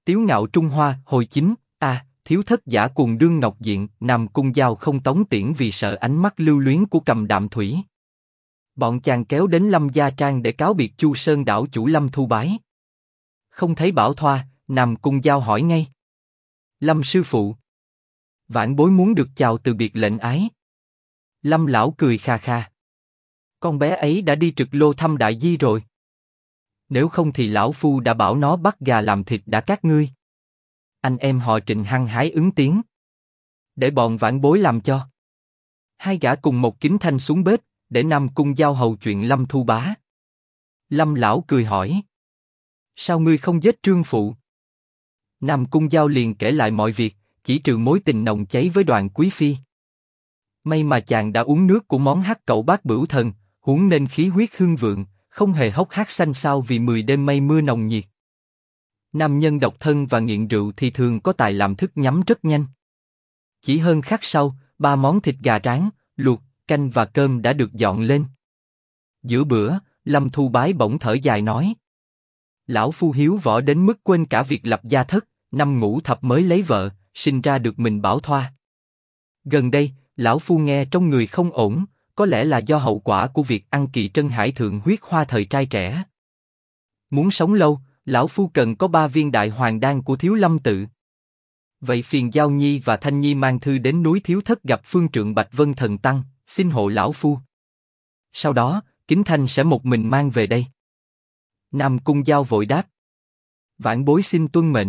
Tiếu ngạo Trung Hoa, hồi 9, thiếu thất giả cuồng đương ngọc diện, Nam Cung Giao không tống tiễn vì sợ ánh mắt lưu luyến của Cầm Đạm Thủy. Bọn chàng kéo đến Lâm Gia Trang để cáo biệt Chu Sơn đảo chủ Lâm Thu Bái. Không thấy Bảo Thoa, Nam Cung Giao hỏi ngay. Lâm sư phụ. Vãn bối muốn được chào từ biệt lệnh ái. Lâm lão cười kha kha. Con bé ấy đã đi Trực Lô thăm đại di rồi. Nếu không thì lão phu đã bảo nó bắt gà làm thịt đã các ngươi. Anh em họ Trịnh hăng hái ứng tiếng. Để bọn vãn bối làm cho. Hai gã cùng một Kính Thanh xuống bếp, để Nam Cung Giao hầu chuyện Lâm Thu Bá. Lâm lão cười hỏi. Sao ngươi không giết Trương phụ? Nam Cung Giao liền kể lại mọi việc, chỉ trừ mối tình nồng cháy với Đoàn Quý phi. May mà chàng đã uống nước của món hắc cẩu bát bửu thần, huống nên khí huyết hương vượng, không hề hốc hác xanh xao vì 10 đêm mây mưa nồng nhiệt. Nam nhân độc thân và nghiện rượu thì thường có tài làm thức nhắm rất nhanh. Chỉ hơn khắc sau, 3 món thịt gà rán, luộc, canh và cơm đã được dọn lên. Giữa bữa, Lâm Thu Bái bỗng thở dài nói. Lão phu hiếu võ đến mức quên cả việc lập gia thất, năm ngũ thập mới lấy vợ, sinh ra được mình Bảo Thoa. Gần đây, lão phu nghe trong người không ổn, có lẽ là do hậu quả của việc ăn kỳ trân hải thượng huyết hoa thời trai trẻ. Muốn sống lâu, lão phu cần có 3 viên đại hoàng đan của Thiếu Lâm tự. Vậy phiền Giao Nhi và Thanh Nhi mang thư đến núi Thiếu Thất gặp phương trượng Bạch Vân Thần Tăng, xin hộ lão phu. Sau đó, Kính Thanh sẽ một mình mang về đây. Nam Cung Giao vội đáp. Vãn bối xin tuân mệnh.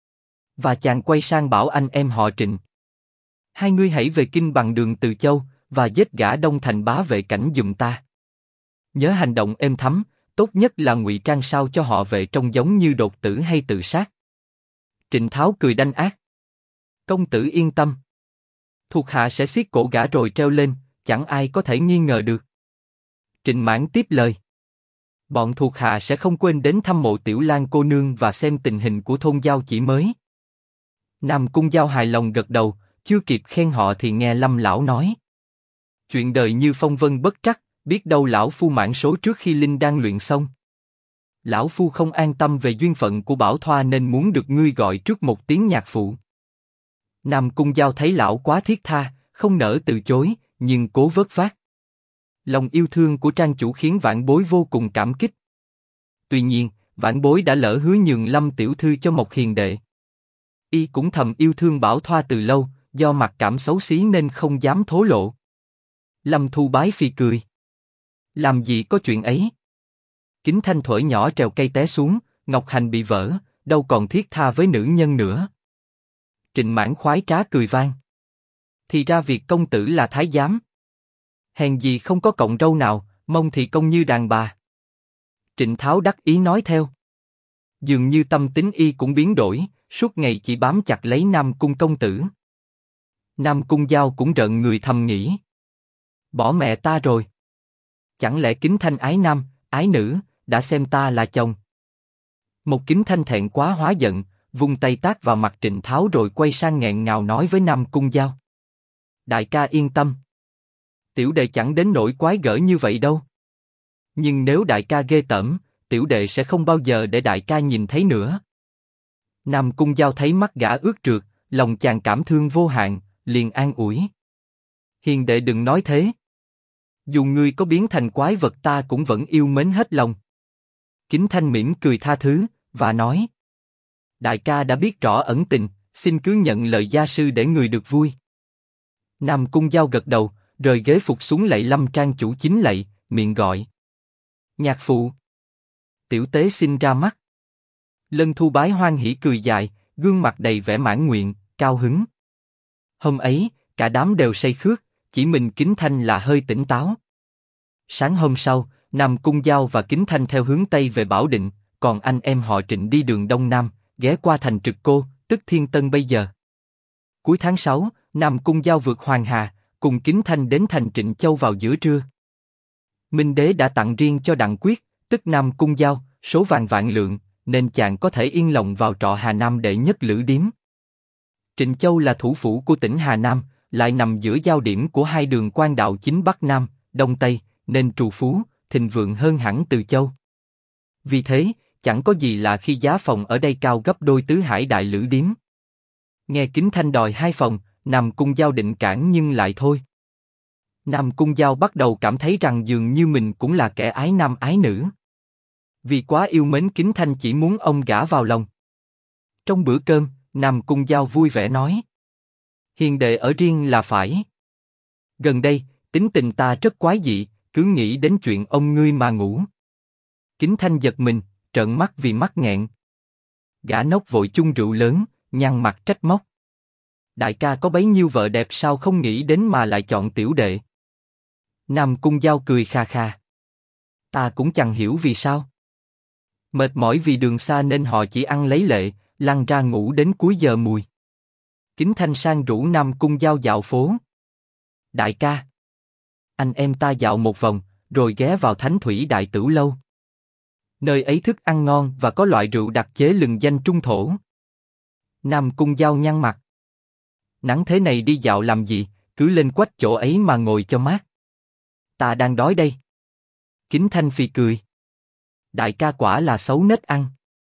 Và chàng quay sang bảo anh em họ Trịnh. Hai ngươi hãy về kinh bằng đường Từ Châu, và giết gã Đông Thành bá vệ cảnh giùm ta. Nhớ hành động êm thấm, tốt nhất là ngụy trang sao cho họ vệ trông giống như đột tử hay tự sát. Trịnh Tháo cười đanh ác. Công tử yên tâm. Thuộc hạ sẽ siết cổ gã rồi treo lên, chẳng ai có thể nghi ngờ được. Trịnh Mãn tiếp lời. Bọn thuộc hạ sẽ không quên đến thăm mộ Tiểu Lan cô nương và xem tình hình của thôn Giao Chỉ mới. Nam Cung Giao hài lòng gật đầu, chưa kịp khen họ thì nghe Lâm lão nói. Chuyện đời như phong vân bất trắc, biết đâu lão phu mãn số trước khi linh đang luyện xong. Lão phu không an tâm về duyên phận của Bảo Thoa nên muốn được ngươi gọi trước một tiếng nhạc phụ. Nam Cung Giao thấy lão quá thiết tha, không nỡ từ chối, nhưng cố vớt vát. Lòng yêu thương của trang chủ khiến vãn bối vô cùng cảm kích. Tuy nhiên, vãn bối đã lỡ hứa nhường Lâm tiểu thư cho một hiền đệ. Y cũng thầm yêu thương Bảo Thoa từ lâu, do mặc cảm xấu xí nên không dám thổ lộ. Lâm Thu Bái phì cười. Làm gì có chuyện ấy. Kính Thanh thổi nhỏ trèo cây té xuống, ngọc hành bị vỡ, đâu còn thiết tha với nữ nhân nữa. Trịnh Mãn khoái trá cười vang. Thì ra việc công tử là thái giám. Hèn gì không có cọng râu nào, mông thì cong như đàn bà. Trịnh Tháo đắc ý nói theo. Dường như tâm tính y cũng biến đổi, suốt ngày chỉ bám chặt lấy Nam Cung công tử. Nam Cung Giao cũng rợn người thầm nghĩ. Bỏ mẹ ta rồi. Chẳng lẽ Kính Thanh ái nam, ái nữ, đã xem ta là chồng. Một Kính Thanh thẹn quá hóa giận, vung tay tát vào mặt Trịnh Tháo rồi quay sang nghẹn ngào nói với Nam Cung Giao. Đại ca yên tâm. Tiểu đệ chẳng đến nỗi quái gở như vậy đâu. Nhưng nếu đại ca ghê tởm, tiểu đệ sẽ không bao giờ để đại ca nhìn thấy nữa. Nam Cung Giao thấy mắt gã ướt trượt, lòng chàng cảm thương vô hạn, liền an ủi. Hiền đệ đừng nói thế. Dù ngươi có biến thành quái vật ta cũng vẫn yêu mến hết lòng. Kính Thanh mỉm cười tha thứ, và nói. Đại ca đã biết rõ ẩn tình, xin cứ nhận lời gia sư để người được vui. Nam Cung Giao gật đầu, rời ghế phục xuống lạy Lâm trang chủ chính lạy, miệng gọi. Nhạc phụ. Tiểu tế xin ra mắt. Lân Thu Bái hoan hỉ cười dài, gương mặt đầy vẻ mãn nguyện, cao hứng. Hôm ấy, cả đám đều say khước, chỉ mình Kính Thanh là hơi tỉnh táo. Sáng hôm sau, Nam Cung Giao và Kính Thanh theo hướng Tây về Bảo Định, còn anh em họ Trịnh đi đường Đông Nam, ghé qua thành Trực Cô, tức Thiên Tân bây giờ. Cuối tháng 6, Nam Cung Giao vượt Hoàng Hà, cùng Kính Thanh đến thành Trịnh Châu vào giữa trưa. Minh Đế đã tặng riêng cho Đặng Quyết, tức Nam Cung Giao, số vàng vạn lượng, nên chàng có thể yên lòng vào trọ Hà Nam đệ nhất lữ điếm. Trịnh Châu là thủ phủ của tỉnh Hà Nam, lại nằm giữa giao điểm của hai đường quan đạo chính Bắc Nam, Đông Tây, nên trù phú, thịnh vượng hơn hẳn Từ Châu. Vì thế, chẳng có gì lạ khi giá phòng ở đây cao gấp đôi Tứ Hải đại lữ điếm. Nghe Kính Thanh đòi 2 phòng, Nam Cung Giao định cản nhưng lại thôi. Nam Cung Giao bắt đầu cảm thấy rằng dường như mình cũng là kẻ ái nam ái nữ. Vì quá yêu mến Kính Thanh chỉ muốn ông gả vào lòng. Trong bữa cơm, Nam Cung Giao vui vẻ nói: hiền đệ ở riêng là phải. Gần đây, tính tình ta rất quái dị, cứ nghĩ đến chuyện ông ngươi mà ngủ. Kính Thanh giật mình, trợn mắt vì mắc nghẹn. Gã nốc vội chung rượu lớn, nhăn mặt trách móc: đại ca có bấy nhiêu vợ đẹp sao không nghĩ đến mà lại chọn tiểu đệ. Nam Cung Giao cười kha kha: ta cũng chẳng hiểu vì sao. Mệt mỏi vì đường xa nên họ chỉ ăn lấy lệ, lăn ra ngủ đến cuối giờ mùi. Kính Thanh sang rủ Nam Cung Giao dạo phố. Đại ca, anh em ta dạo một vòng, rồi ghé vào Thánh Thủy Đại Tửu Lâu. Nơi ấy thức ăn ngon và có loại rượu đặc chế lừng danh trung thổ. Nam Cung Giao nhăn mặt: nắng thế này đi dạo làm gì, cứ lên quách chỗ ấy mà ngồi cho mát. Ta đang đói đây. Kính Thanh phì cười: đại ca quả là xấu nết ăn.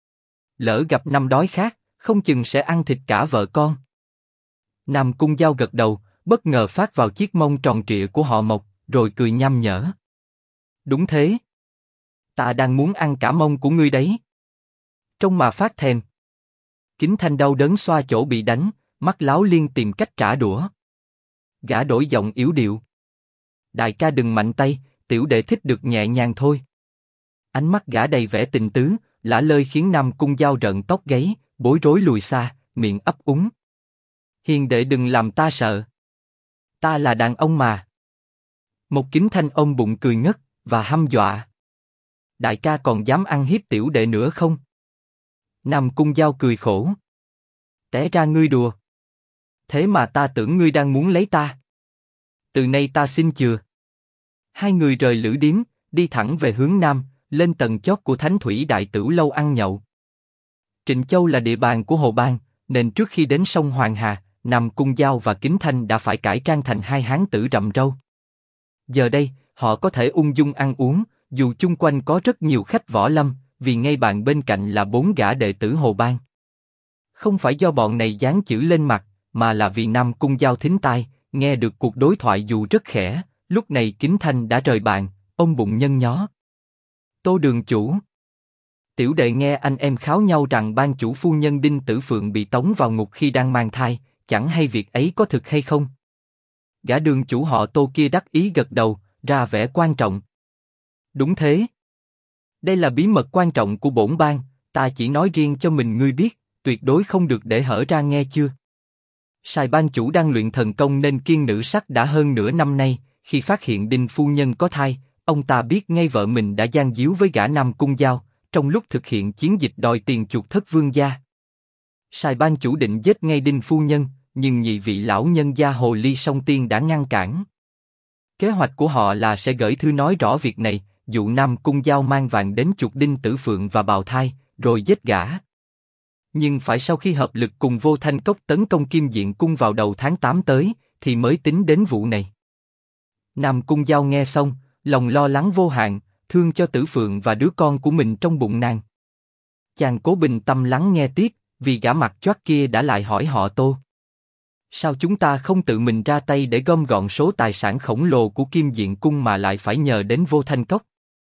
Lỡ gặp năm đói khát, không chừng sẽ ăn thịt cả vợ con. Nam Cung Giao gật đầu, bất ngờ phát vào chiếc mông tròn trịa của họ Mộc, rồi cười nham nhở: đúng thế. Ta đang muốn ăn cả mông của ngươi đấy. Trông mà phát thèm. Kính Thanh đau đớn xoa chỗ bị đánh, mắt láo liên tìm cách trả đũa. Gã đổi giọng yếu điệu: đại ca đừng mạnh tay, tiểu đệ thích được nhẹ nhàng thôi. Ánh mắt gã đầy vẻ tình tứ, lả lơi khiến Nam Cung Giao rợn tóc gáy, bối rối lùi xa, miệng ấp úng: hiền đệ đừng làm ta sợ. Ta là đàn ông mà. Một Kính Thanh ôm bụng cười ngất và hăm dọa: đại ca còn dám ăn hiếp tiểu đệ nữa không? Nam Cung Giao cười khổ: té ra ngươi đùa. Thế mà ta tưởng ngươi đang muốn lấy ta. Từ nay ta xin chừa. Hai người rời lữ điếm, đi thẳng về hướng nam, lên tầng chót của Thánh Thủy Đại Tửu Lâu ăn nhậu. Trịnh Châu là địa bàn của Hồ Bang, nên trước khi đến sông Hoàng Hà, Nam Cung Giao và Kính Thanh đã phải cải trang thành hai hán tử rậm râu. Giờ đây, họ có thể ung dung ăn uống, dù chung quanh có rất nhiều khách võ lâm, vì ngay bàn bên cạnh là 4 gã đệ tử Hồ Bang. Không phải do bọn này dán chữ lên mặt, mà là vì Nam Cung Giao thính tai, nghe được cuộc đối thoại dù rất khẽ. Lúc này Kính Thanh đã rời bàn, ôm bụng nhăn nhó: Tô đường chủ, tiểu đệ nghe anh em kháo nhau rằng ban chủ phu nhân Đinh Tử Phượng bị tống vào ngục khi đang mang thai, chẳng hay việc ấy có thực hay không? Gã đường chủ họ Tô kia đắc ý gật đầu, ra vẻ quan trọng: đúng thế. Đây là bí mật quan trọng của bổn bang, ta chỉ nói riêng cho mình ngươi biết, tuyệt đối không được để hở ra nghe chưa? Sài ban chủ đang luyện thần công nên kiêng nữ sắc đã hơn nửa năm nay, khi phát hiện Đinh phu nhân có thai, ông ta biết ngay vợ mình đã gian díu với gã Nam Cung Giao, trong lúc thực hiện chiến dịch đòi tiền chuộc thất vương gia. Sài ban chủ định giết ngay Đinh phu nhân, nhưng nhị vị lão nhân gia Hồ Ly Song Tiên đã ngăn cản. Kế hoạch của họ là sẽ gửi thư nói rõ việc này, dụ Nam Cung Giao mang vàng đến chuộc Đinh Tử Phượng và bào thai, rồi giết gã. Nhưng phải sau khi hợp lực cùng Vô Thanh Cốc tấn công Kim Diện Cung vào đầu tháng 8 tới, thì mới tính đến vụ này. Nam Cung Giao nghe xong, lòng lo lắng vô hạn, thương cho Tử Phượng và đứa con của mình trong bụng nàng. Chàng cố bình tâm lắng nghe tiếp, vì gã mặt choác kia đã lại hỏi họ Tô: sao chúng ta không tự mình ra tay để gom gọn số tài sản khổng lồ của Kim Diện Cung mà lại phải nhờ đến Vô Thanh Cốc?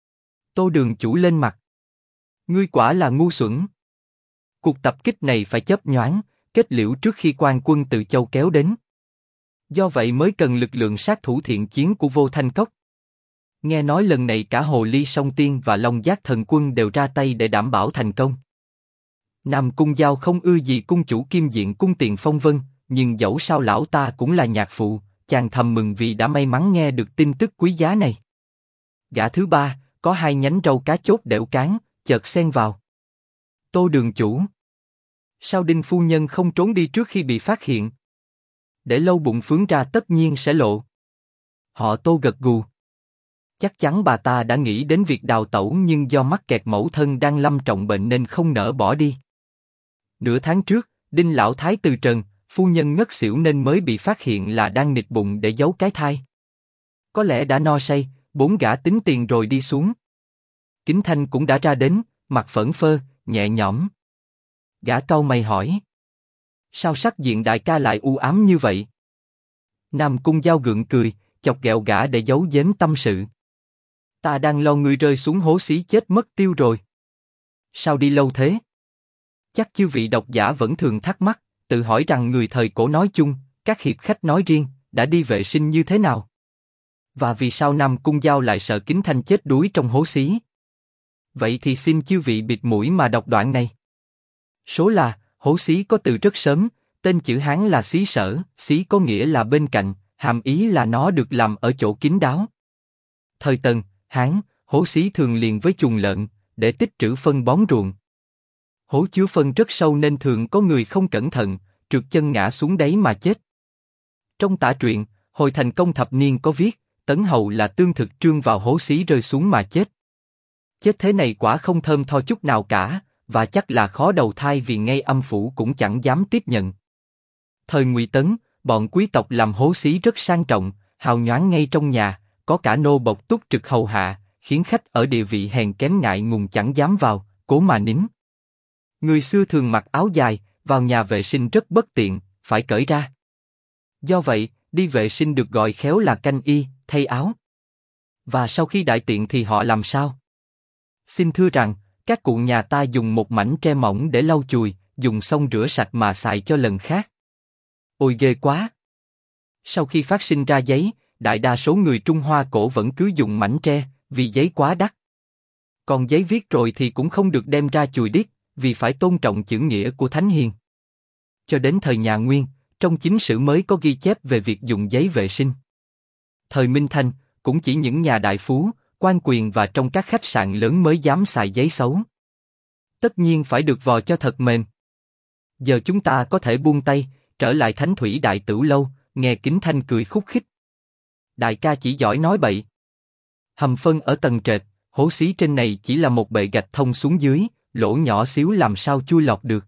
Tô đường chủ lên mặt: ngươi quả là ngu xuẩn. Cuộc tập kích này phải chớp nhoáng, kết liễu trước khi quan quân từ châu kéo đến. Do vậy mới cần lực lượng sát thủ thiện chiến của Vô Thanh Cốc. Nghe nói lần này cả Hồ Ly Song Tiên và Long Giác Thần Quân đều ra tay để đảm bảo thành công. Nam Cung Giao không ưa gì cung chủ Kim Diện Cung Tiền Phong Vân, nhưng dẫu sao lão ta cũng là nhạc phụ, chàng thầm mừng vì đã may mắn nghe được tin tức quý giá này. Gã thứ ba, có 2 nhánh râu cá chốt đẽo cán, chợt xen vào: Tô đường chủ, sao Đinh phu nhân không trốn đi trước khi bị phát hiện? Để lâu bụng phướng ra tất nhiên sẽ lộ. Họ Tô gật gù: chắc chắn bà ta đã nghĩ đến việc đào tẩu, nhưng do mắc kẹt mẫu thân đang lâm trọng bệnh nên không nỡ bỏ đi. Nửa tháng trước, Đinh lão thái từ trần, phu nhân ngất xỉu nên mới bị phát hiện là đang nịt bụng để giấu cái thai. Có lẽ đã no say, 4 gã tính tiền rồi đi xuống. Kính Thanh cũng đã ra đến, mặt phẫn phơ, nhẹ nhõm. Gã cau mày hỏi. Sao sắc diện đại ca lại u ám như vậy? Nam Cung Giao gượng cười, chọc ghẹo gã để giấu giếm tâm sự. Ta đang lo ngươi rơi xuống hố xí chết mất tiêu rồi. Sao đi lâu thế? Chắc chư vị độc giả vẫn thường thắc mắc, tự hỏi rằng người thời cổ nói chung, các hiệp khách nói riêng, đã đi vệ sinh như thế nào? Và vì sao Nam Cung Giao lại sợ Kính Thanh chết đuối trong hố xí? Vậy thì xin chư vị bịt mũi mà đọc đoạn này. Số là, hố xí có từ rất sớm, tên chữ Hán là xí sở, xí có nghĩa là bên cạnh, hàm ý là nó được làm ở chỗ kín đáo. Thời Tần, Hán, hố xí thường liền với chuồng lợn, để tích trữ phân bón ruộng. Hố chứa phân rất sâu nên thường có người không cẩn thận, trượt chân ngã xuống đáy mà chết. Trong tả truyện, hồi thành công thập niên có viết, Tấn Hầu là tương thực trương vào hố xí rơi xuống mà chết. Chết thế này quả không thơm tho chút nào cả, và chắc là khó đầu thai vì ngay âm phủ cũng chẳng dám tiếp nhận. Thời Ngụy Tấn, bọn quý tộc làm hố xí rất sang trọng, hào nhoáng ngay trong nhà, có cả nô bộc túc trực hầu hạ, khiến khách ở địa vị hèn kém ngại ngùng chẳng dám vào, cố mà nín. Người xưa thường mặc áo dài, vào nhà vệ sinh rất bất tiện, phải cởi ra. Do vậy, đi vệ sinh được gọi khéo là canh y, thay áo. Và sau khi đại tiện thì họ làm sao? Xin thưa rằng, các cụ nhà ta dùng một mảnh tre mỏng để lau chùi, dùng xong rửa sạch mà xài cho lần khác. Ôi ghê quá! Sau khi phát sinh ra giấy, đại đa số người Trung Hoa cổ vẫn cứ dùng mảnh tre, vì giấy quá đắt. Còn giấy viết rồi thì cũng không được đem ra chùi điếc, vì phải tôn trọng chữ nghĩa của Thánh Hiền. Cho đến thời nhà Nguyên, trong chính sử mới có ghi chép về việc dùng giấy vệ sinh. Thời Minh Thanh, cũng chỉ những nhà đại phú, quan quyền và trong các khách sạn lớn mới dám xài giấy xấu. Tất nhiên phải được vò cho thật mềm. Giờ chúng ta có thể buông tay, trở lại Thánh Thủy Đại Tửu Lâu, nghe Kính Thanh cười khúc khích. Đại ca chỉ giỏi nói bậy. Hầm phân ở tầng trệt, hố xí trên này chỉ là một bệ gạch thông xuống dưới, lỗ nhỏ xíu làm sao chui lọt được.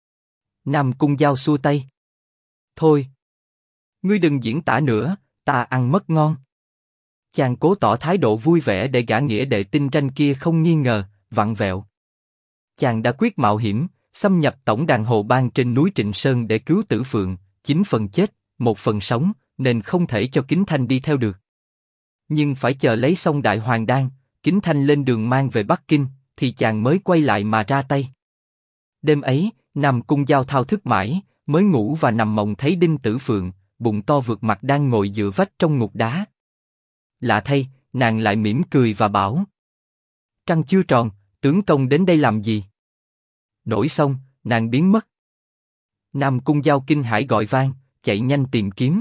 Nam Cung Giao xua tay. Thôi, ngươi đừng diễn tả nữa, ta ăn mất ngon. Chàng cố tỏ thái độ vui vẻ để gã nghĩa đệ tinh ranh kia không nghi ngờ, vặn vẹo. Chàng đã quyết mạo hiểm, xâm nhập tổng đàn Hồ Bang trên núi Trịnh Sơn để cứu Tử Phượng, 9 phần chết, 1 phần sống, nên không thể cho Kính Thanh đi theo được. Nhưng phải chờ lấy xong Đại Hoàng Đan, Kính Thanh lên đường mang về Bắc Kinh, thì chàng mới quay lại mà ra tay. Đêm ấy, Nam Cung Giao thao thức mãi, mới ngủ và nằm mộng thấy Đinh Tử Phượng, bụng to vượt mặt đang ngồi dựa vách trong ngục đá. Lạ thay, nàng lại mỉm cười và bảo: Trăng chưa tròn, tướng công đến đây làm gì? Nổi xong, nàng biến mất. Nam Cung Giao kinh hãi gọi vang, chạy nhanh tìm kiếm.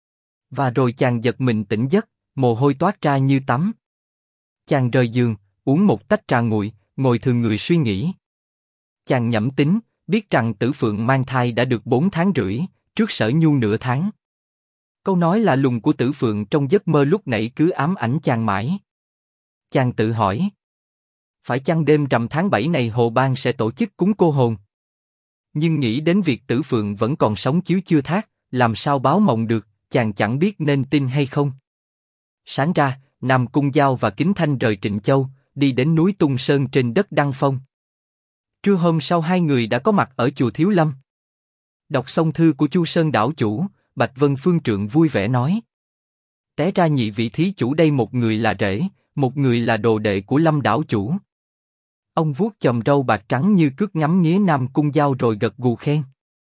Và rồi chàng giật mình tỉnh giấc, mồ hôi toát ra như tắm. Chàng rời giường, uống một tách trà nguội, ngồi thường người suy nghĩ. Chàng nhẩm tính, biết rằng Tử Phượng mang thai đã được 4 tháng rưỡi, trước Sở Nhu nửa tháng. Câu nói lạ lùng của Tử Phượng trong giấc mơ lúc nãy cứ ám ảnh chàng mãi. Chàng tự hỏi, phải chăng đêm rằm tháng 7 này Hồ Bang sẽ tổ chức cúng cô hồn? Nhưng nghĩ đến việc Tử Phượng vẫn còn sống chiếu chưa thác, làm sao báo mộng được, chàng chẳng biết nên tin hay không. Sáng ra, Nam Cung Giao và Kính Thanh rời Trịnh Châu, đi đến núi Tung Sơn trên đất Đăng Phong. Trưa hôm sau hai người đã có mặt ở chùa Thiếu Lâm. Đọc xong thư của Chu Sơn đảo chủ, Bạch Vân Phương Trượng vui vẻ nói: Té ra nhị vị thí chủ đây một người là rể, một người là đồ đệ của Lâm đảo chủ. Ông vuốt chòm râu bạc trắng như cước ngắm nghía Nam Cung Giao rồi gật gù khen.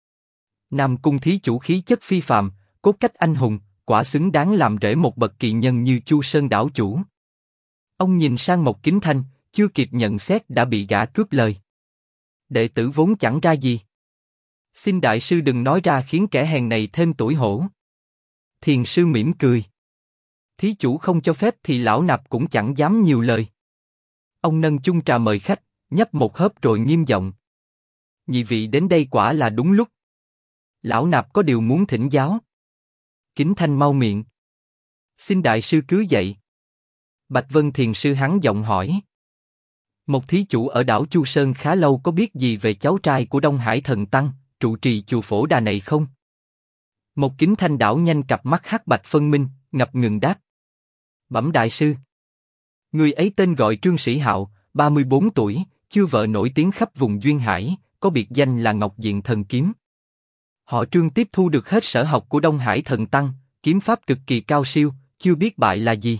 Nam Cung thí chủ khí chất phi phàm, cốt cách anh hùng, quả xứng đáng làm rể một bậc kỳ nhân như Chu Sơn đảo chủ. Ông nhìn sang Mộc Kính Thanh, chưa kịp nhận xét đã bị gã cướp lời. Đệ tử vốn chẳng ra gì. Xin đại sư đừng nói ra khiến kẻ hèn này thêm tủi hổ. Thiền sư mỉm cười. Thí chủ không cho phép thì lão nạp cũng chẳng dám nhiều lời. Ông nâng chung trà mời khách, nhấp một hớp rồi nghiêm giọng: Nhị vị đến đây quả là đúng lúc. Lão nạp có điều muốn thỉnh giáo. Kính Thanh mau miệng. Xin đại sư cứ dạy. Bạch Vân Thiền sư hắn giọng hỏi. Một thí chủ ở đảo Chu Sơn khá lâu, có biết gì về cháu trai của Đông Hải Thần Tăng, trụ trì chùa Phổ Đà này không? Một Kính Thanh đảo nhanh cặp mắt hắc bạch phân minh, ngập ngừng đáp. Bẩm đại sư. Người ấy tên gọi Trương Sĩ Hạo, 34 tuổi, chưa vợ nổi tiếng khắp vùng duyên hải, có biệt danh là Ngọc Diện Thần Kiếm. Họ Trương tiếp thu được hết sở học của Đông Hải Thần Tăng, kiếm pháp cực kỳ cao siêu, chưa biết bại là gì.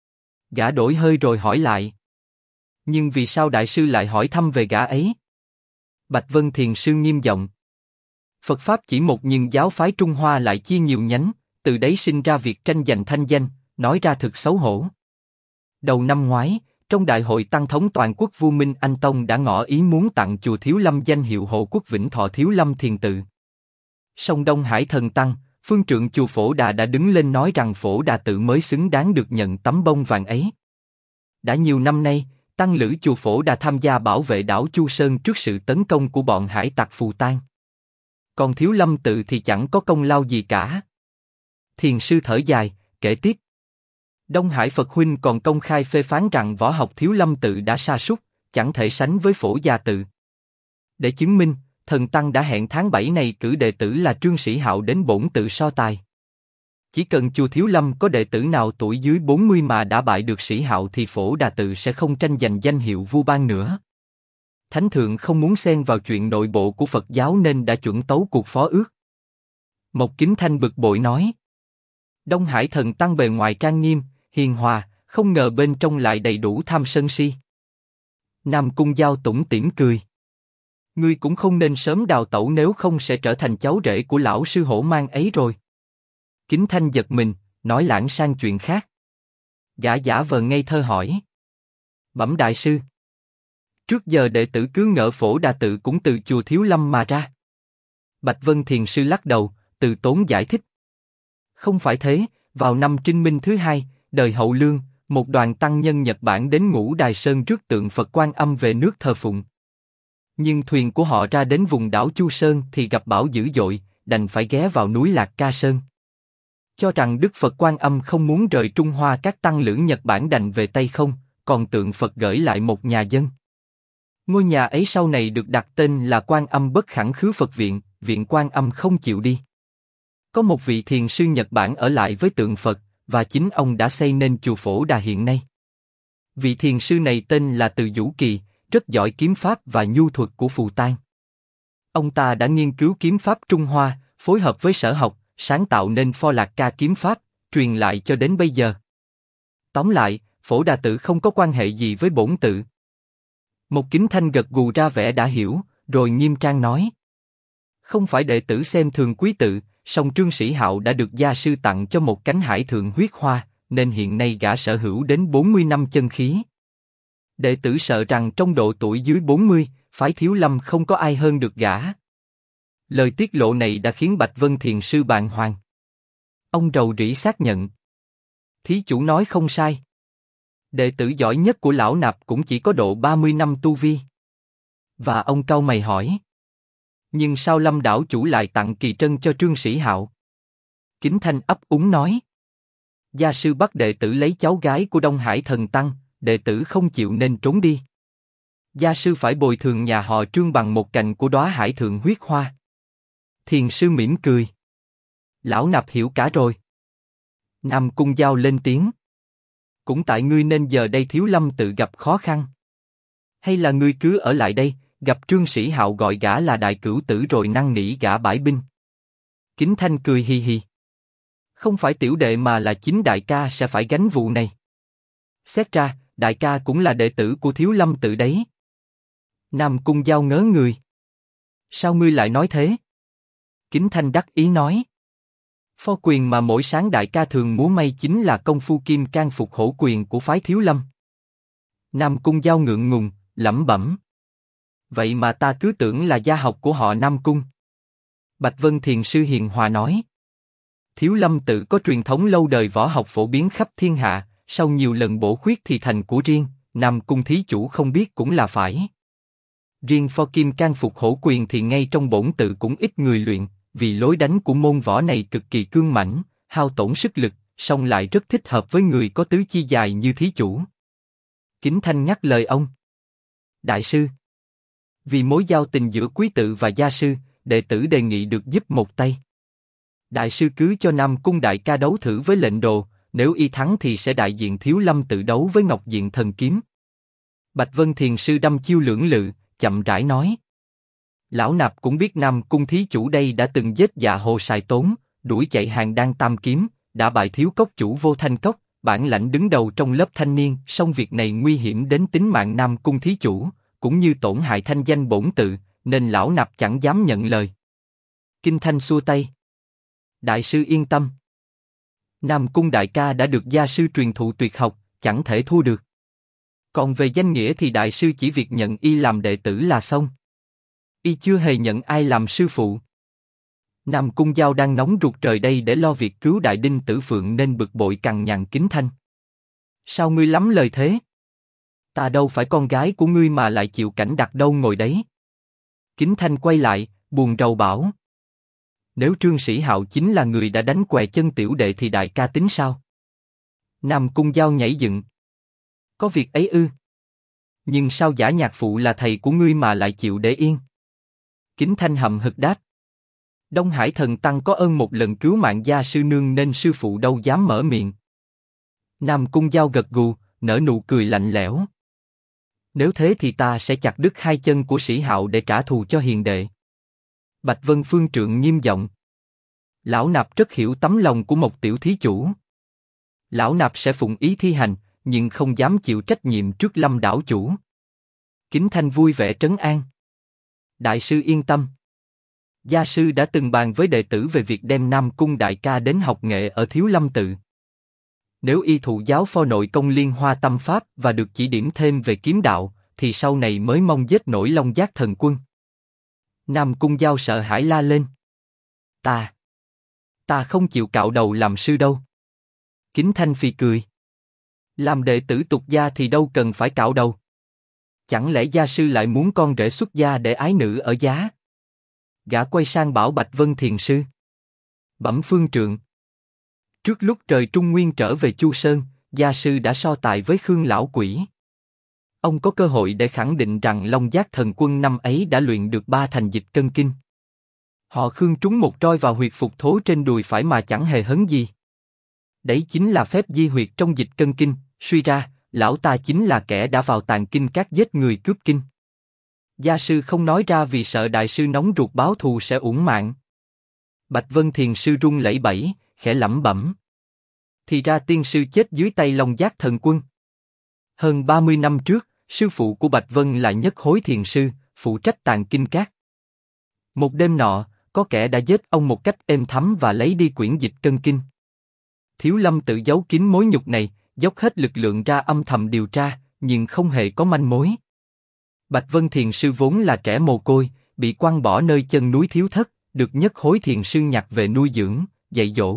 Gã đổi hơi rồi hỏi lại. Nhưng vì sao đại sư lại hỏi thăm về gã ấy? Bạch Vân Thiền sư nghiêm giọng. Phật Pháp chỉ một nhưng giáo phái Trung Hoa lại chia nhiều nhánh, từ đấy sinh ra việc tranh giành thanh danh, nói ra thực xấu hổ. Đầu năm ngoái, trong đại hội tăng thống toàn quốc vua Minh Anh Tông đã ngỏ ý muốn tặng chùa Thiếu Lâm danh hiệu hộ quốc Vĩnh Thọ Thiếu Lâm Thiền Tự. Song Đông Hải Thần Tăng, phương trượng chùa Phổ Đà đã đứng lên nói rằng Phổ Đà Tự mới xứng đáng được nhận tấm bông vàng ấy. Đã nhiều năm nay, tăng lữ chùa Phổ Đà tham gia bảo vệ đảo Chu Sơn trước sự tấn công của bọn hải tặc Phù Tang. Còn Thiếu Lâm Tự thì chẳng có công lao gì cả. Thiền sư thở dài, kể tiếp. Đông Hải Phật huynh còn công khai phê phán rằng võ học Thiếu Lâm Tự đã sa sút, chẳng thể sánh với Phổ Gia Tự. Để chứng minh, Thần Tăng đã hẹn tháng 7 này cử đệ tử là Trương Sĩ Hạo đến bổn tự so tài. Chỉ cần chùa Thiếu Lâm có đệ tử nào tuổi dưới 40 mà đã bại được Sĩ Hạo thì Phổ Đà Tự sẽ không tranh giành danh hiệu vua ban nữa. Thánh thượng không muốn xen vào chuyện nội bộ của Phật giáo nên đã chuẩn tấu cuộc phó ước. Mộc Kính Thanh bực bội nói. Đông Hải Thần Tăng bề ngoài trang nghiêm, hiền hòa, không ngờ bên trong lại đầy đủ tham sân si. Nam Cung Giao tủm tỉm cười. Ngươi cũng không nên sớm đào tẩu nếu không sẽ trở thành cháu rể của lão sư hổ mang ấy rồi. Kính Thanh giật mình, nói lãng sang chuyện khác. Gã giả vờ ngây thơ hỏi. Bẩm đại sư. Trước giờ đệ tử cứ ngỡ Phổ Đà Tự cũng từ chùa Thiếu Lâm mà ra. Bạch Vân Thiền sư lắc đầu, từ tốn giải thích. Không phải thế, vào năm Trinh Minh thứ 2, đời Hậu Lương, một đoàn tăng nhân Nhật Bản đến Ngũ Đài Sơn rước tượng Phật Quan Âm về nước thờ phụng. Nhưng thuyền của họ ra đến vùng đảo Chu Sơn thì gặp bão dữ dội, đành phải ghé vào núi Lạc Ca Sơn. Cho rằng Đức Phật Quan Âm không muốn rời Trung Hoa, các tăng lữ Nhật Bản đành về Tây không, còn tượng Phật gửi lại một nhà dân. Ngôi nhà ấy sau này được đặt tên là Quan Âm Bất Khẳng Khứ Phật Viện, Viện Quan Âm không chịu đi. Có một vị thiền sư Nhật Bản ở lại với tượng Phật, và chính ông đã xây nên chùa Phổ Đà hiện nay. Vị thiền sư này tên là Từ Vũ Kỳ, rất giỏi kiếm pháp và nhu thuật của Phù Tang. Ông ta đã nghiên cứu kiếm pháp Trung Hoa, phối hợp với sở học, sáng tạo nên Pho Lạc Ca kiếm pháp, truyền lại cho đến bây giờ. Tóm lại, Phổ Đà Tự không có quan hệ gì với bổn tự. Một Kính Thanh gật gù ra vẻ đã hiểu, rồi nghiêm trang nói. Không phải đệ tử xem thường quý tự, song Trương Sĩ Hạo đã được gia sư tặng cho một cánh hải thượng huyết hoa, nên hiện nay gã sở hữu đến 40 năm chân khí. Đệ tử sợ rằng trong độ tuổi dưới 40, phái Thiếu Lâm không có ai hơn được gã. Lời tiết lộ này đã khiến Bạch Vân Thiền sư bàng hoàng. Ông rầu rĩ xác nhận. Thí chủ nói không sai. Đệ tử giỏi nhất của lão nạp cũng chỉ có độ 30 năm tu vi. Và ông cau mày hỏi. Nhưng sao Lâm đảo chủ lại tặng kỳ trân cho Trương Sĩ Hạo? Kính Thanh ấp úng nói. Gia sư bắt đệ tử lấy cháu gái của Đông Hải Thần Tăng, đệ tử không chịu nên trốn đi. Gia sư phải bồi thường nhà họ Trương bằng một cành của đóa hải thượng huyết hoa. Thiền sư mỉm cười. Lão nạp hiểu cả rồi. Nam Cung Giao lên tiếng. Cũng tại ngươi nên giờ đây Thiếu Lâm Tự gặp khó khăn. Hay là ngươi cứ ở lại đây, gặp Trương Sĩ Hạo gọi gã là đại cửu tử rồi năn nỉ gã bãi binh. Kính Thanh cười hì hì. Không phải tiểu đệ mà là chính đại ca sẽ phải gánh vụ này. Xét ra, đại ca cũng là đệ tử của Thiếu Lâm Tự đấy. Nam Cung Giao ngớ người. Sao ngươi lại nói thế? Kính Thanh đắc ý nói. Phó quyền mà mỗi sáng đại ca thường múa may chính là công phu kim can phục hổ quyền của phái Thiếu Lâm. Nam Cung Giao ngượng ngùng, lẩm bẩm. Vậy mà ta cứ tưởng là gia học của họ Nam Cung. Bạch Vân Thiền sư hiền hòa nói. Thiếu Lâm Tự có truyền thống lâu đời võ học phổ biến khắp thiên hạ, sau nhiều lần bổ khuyết thì thành của riêng, Nam Cung thí chủ không biết cũng là phải. Riêng Phó Kim Can Phục Hổ Quyền thì ngay trong bổn tự cũng ít người luyện, vì lối đánh của môn võ này cực kỳ cương mãnh, hao tổn sức lực, song lại rất thích hợp với người có tứ chi dài như thí chủ. Kính Thanh nhắc lời ông. Đại sư, vì mối giao tình giữa quý tự và gia sư, đệ tử đề nghị được giúp một tay. Đại sư cứ cho Nam Cung đại ca đấu thử với lệnh đồ, nếu y thắng thì sẽ đại diện Thiếu Lâm Tự đấu với Ngọc Diện Thần Kiếm. Bạch Vân Thiền sư đăm chiêu lưỡng lự, chậm rãi nói. Lão nạp cũng biết Nam Cung thí chủ đây đã từng giết Dạ Hồ Sài Tốn, đuổi chạy hàng đan tam kiếm, đã bại thiếu cốc chủ Vô Thanh Cốc, bản lãnh đứng đầu trong lớp thanh niên, song việc này nguy hiểm đến tính mạng Nam Cung thí chủ, cũng như tổn hại thanh danh bổn tự, nên lão nạp chẳng dám nhận lời. Kinh Thanh xua tay. Đại sư yên tâm. Nam Cung đại ca đã được gia sư truyền thụ tuyệt học, chẳng thể thua được. Còn về danh nghĩa thì đại sư chỉ việc nhận y làm đệ tử là xong. Y chưa hề nhận ai làm sư phụ. Nam Cung Giao đang nóng ruột trời đây để lo việc cứu Đại Đinh Tử Phượng nên bực bội cằn nhằn Kính Thanh. Sao ngươi lắm lời thế? Ta đâu phải con gái của ngươi mà lại chịu cảnh đặt đâu ngồi đấy. Kính Thanh quay lại, buồn rầu bảo. Nếu Trương Sĩ Hạo chính là người đã đánh què chân tiểu đệ thì đại ca tính sao? Nam Cung Giao nhảy dựng. Có việc ấy ư? Nhưng sao giả nhạc phụ là thầy của ngươi mà lại chịu để yên? Kính Thanh hậm hực đáp. Đông Hải Thần Tăng có ơn một lần cứu mạng gia sư nương nên sư phụ đâu dám mở miệng. Nam Cung Giao gật gù, nở nụ cười lạnh lẽo. Nếu thế thì ta sẽ chặt đứt hai chân của Sĩ Hạo để trả thù cho hiền đệ. Bạch Vân Phương trượng nghiêm giọng. Lão nạp rất hiểu tấm lòng của một tiểu thí chủ. Lão nạp sẽ phụng ý thi hành, nhưng không dám chịu trách nhiệm trước Lâm đảo chủ. Kính Thanh vui vẻ trấn an. Đại sư yên tâm. Gia sư đã từng bàn với đệ tử về việc đem Nam Cung đại ca đến học nghệ ở Thiếu Lâm tự. Nếu y thụ giáo phò nội công Liên Hoa Tâm Pháp và được chỉ điểm thêm về kiếm đạo, thì sau này mới mong giết nổi Long Giác Thần Quân. Nam Cung Giao sợ hãi la lên. Ta không chịu cạo đầu làm sư đâu. Kính Thanh phì cười. Làm đệ tử tục gia thì đâu cần phải cạo đầu. Chẳng lẽ gia sư lại muốn con rể xuất gia để ái nữ ở giá? Gã quay sang bảo Bạch Vân Thiền sư. Bẩm phương trượng. Trước lúc trời Trung Nguyên trở về Chu Sơn, gia sư đã so tài với Khương Lão Quỷ. Ông có cơ hội để khẳng định rằng Long Giác Thần Quân năm ấy đã luyện được 3 thành dịch cân kinh. Họ Khương trúng một roi vào huyệt phục thố trên đùi phải mà chẳng hề hấn gì. Đấy chính là phép di huyệt trong dịch cân kinh, suy ra, lão ta chính là kẻ đã vào tàng kinh các giết người cướp kinh. Gia sư không nói ra vì sợ đại sư nóng ruột báo thù sẽ uổng mạng. Bạch Vân Thiền sư run lẩy bẩy, khẽ lẩm bẩm. Thì ra tiên sư chết dưới tay Long Giác Thần Quân. Hơn 30 năm trước, sư phụ của Bạch Vân là Nhất Hối Thiền sư, phụ trách tàng kinh các. Một đêm nọ, có kẻ đã giết ông một cách êm thấm và lấy đi quyển dịch cân kinh. Thiếu Lâm tự giấu kín mối nhục này, dốc hết lực lượng ra âm thầm điều tra, nhưng không hề có manh mối. Bạch Vân Thiền sư vốn là trẻ mồ côi, bị quăng bỏ nơi chân núi Thiếu Thất, được Nhất Hối Thiền sư nhặt về nuôi dưỡng, dạy dỗ.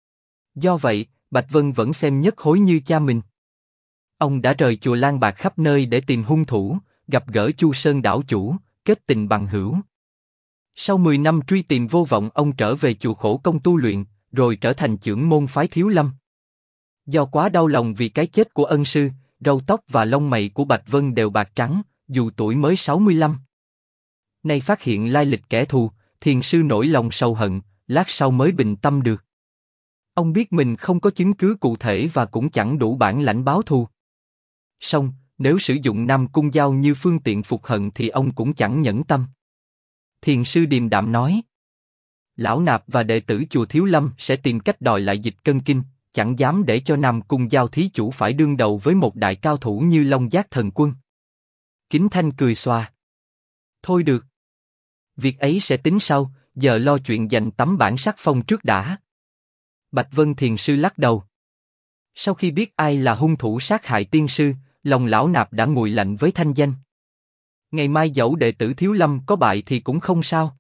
Do vậy, Bạch Vân vẫn xem Nhất Hối như cha mình. Ông đã rời chùa Lan Bạc khắp nơi để tìm hung thủ, gặp gỡ Chu Sơn đảo chủ, kết tình bằng hữu. Sau 10 năm truy tìm vô vọng, ông trở về chùa Khổ Công tu luyện, rồi trở thành chưởng môn phái Thiếu Lâm. Do quá đau lòng vì cái chết của ân sư, râu tóc và lông mày của Bạch Vân đều bạc trắng, dù tuổi mới 65. Nay phát hiện lai lịch kẻ thù, thiền sư nổi lòng sầu hận, lát sau mới bình tâm được. Ông biết mình không có chứng cứ cụ thể và cũng chẳng đủ bản lãnh báo thù. Song, nếu sử dụng Nam Cung Giao như phương tiện phục hận thì ông cũng chẳng nhẫn tâm. Thiền sư điềm đạm nói. Lão nạp và đệ tử chùa Thiếu Lâm sẽ tìm cách đòi lại dịch cân kinh, chẳng dám để cho Nam Cung Giao thí chủ phải đương đầu với một đại cao thủ như Long Giác Thần Quân. Kính Thanh cười xòa. Thôi được. Việc ấy sẽ tính sau, giờ lo chuyện giành tấm bản sắc phong trước đã. Bạch Vân Thiền sư lắc đầu. Sau khi biết ai là hung thủ sát hại tiên sư, lòng lão nạp đã nguội lạnh với thanh danh. Ngày mai dẫu đệ tử Thiếu Lâm có bại thì cũng không sao.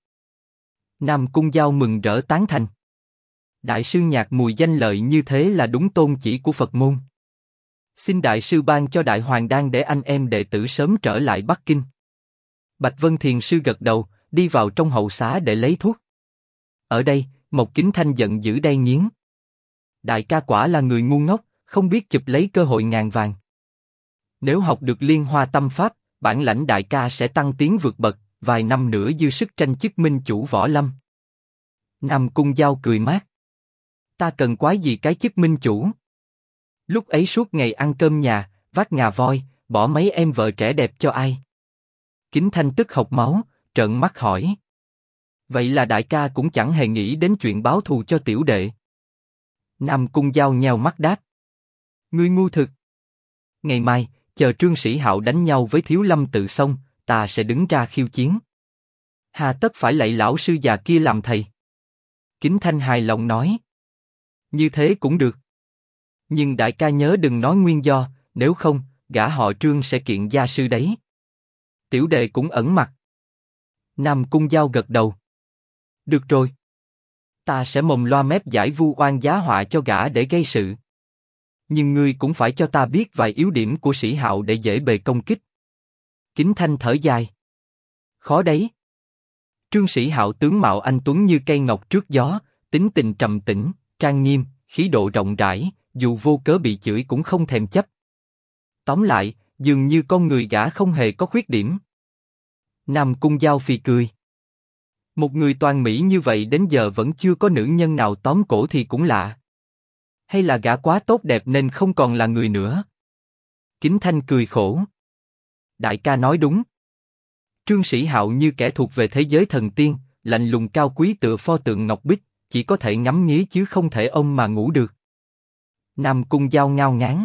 Nam Cung Giao mừng rỡ tán thành. Đại sư nhạc mùi danh lợi như thế là đúng tôn chỉ của Phật môn. Xin đại sư ban cho đại hoàng đan để anh em đệ tử sớm trở lại Bắc Kinh. Bạch Vân Thiền sư gật đầu, đi vào trong hậu xá để lấy thuốc. Ở đây, Mộc Kính Thanh giận dữ đay nghiến. Đại ca quả là người ngu ngốc, không biết chụp lấy cơ hội ngàn vàng. Nếu học được Liên Hoa Tâm Pháp, bản lãnh đại ca sẽ tăng tiến vượt bậc, vài năm nữa dư sức tranh chức minh chủ võ lâm. Nam Cung Giao cười mát. Ta cần quái gì cái chức minh chủ? Lúc ấy suốt ngày ăn cơm nhà, vác ngà voi, bỏ mấy em vợ trẻ đẹp cho ai? Kính Thanh tức hộc máu, trợn mắt hỏi. Vậy là đại ca cũng chẳng hề nghĩ đến chuyện báo thù cho tiểu đệ. Nam Cung Giao nheo mắt đáp. Ngươi ngu thực. Ngày mai, chờ Trương Sĩ Hạo đánh nhau với Thiếu Lâm Tự xong, ta sẽ đứng ra khiêu chiến. Hà tất phải lạy lão sư già kia làm thầy. Kính Thanh hài lòng nói. Như thế cũng được. Nhưng đại ca nhớ đừng nói nguyên do, nếu không, gã họ Trương sẽ kiện gia sư đấy. Tiểu đệ cũng ẩn mặt. Nam Cung Giao gật đầu. Được rồi. Ta sẽ mồm loa mép giải vu oan giá họa cho gã để gây sự. Nhưng ngươi cũng phải cho ta biết vài yếu điểm của Sĩ Hạo để dễ bề công kích. Kính Thanh thở dài. Khó đấy. Trương Sĩ Hạo tướng mạo anh tuấn như cây ngọc trước gió, tính tình trầm tĩnh, trang nghiêm, khí độ rộng rãi, dù vô cớ bị chửi cũng không thèm chấp. Tóm lại, dường như con người gã không hề có khuyết điểm. Nam Cung Giao phì cười. Một người toàn mỹ như vậy đến giờ vẫn chưa có nữ nhân nào tóm cổ thì cũng lạ. Hay là gã quá tốt đẹp nên không còn là người nữa? Kính Thanh cười khổ. Đại ca nói đúng. Trương Sĩ Hạo như kẻ thuộc về thế giới thần tiên, lạnh lùng cao quý tựa pho tượng ngọc bích, chỉ có thể ngắm nghía chứ không thể ôm mà ngủ được. Nam Cung Giao ngao ngán.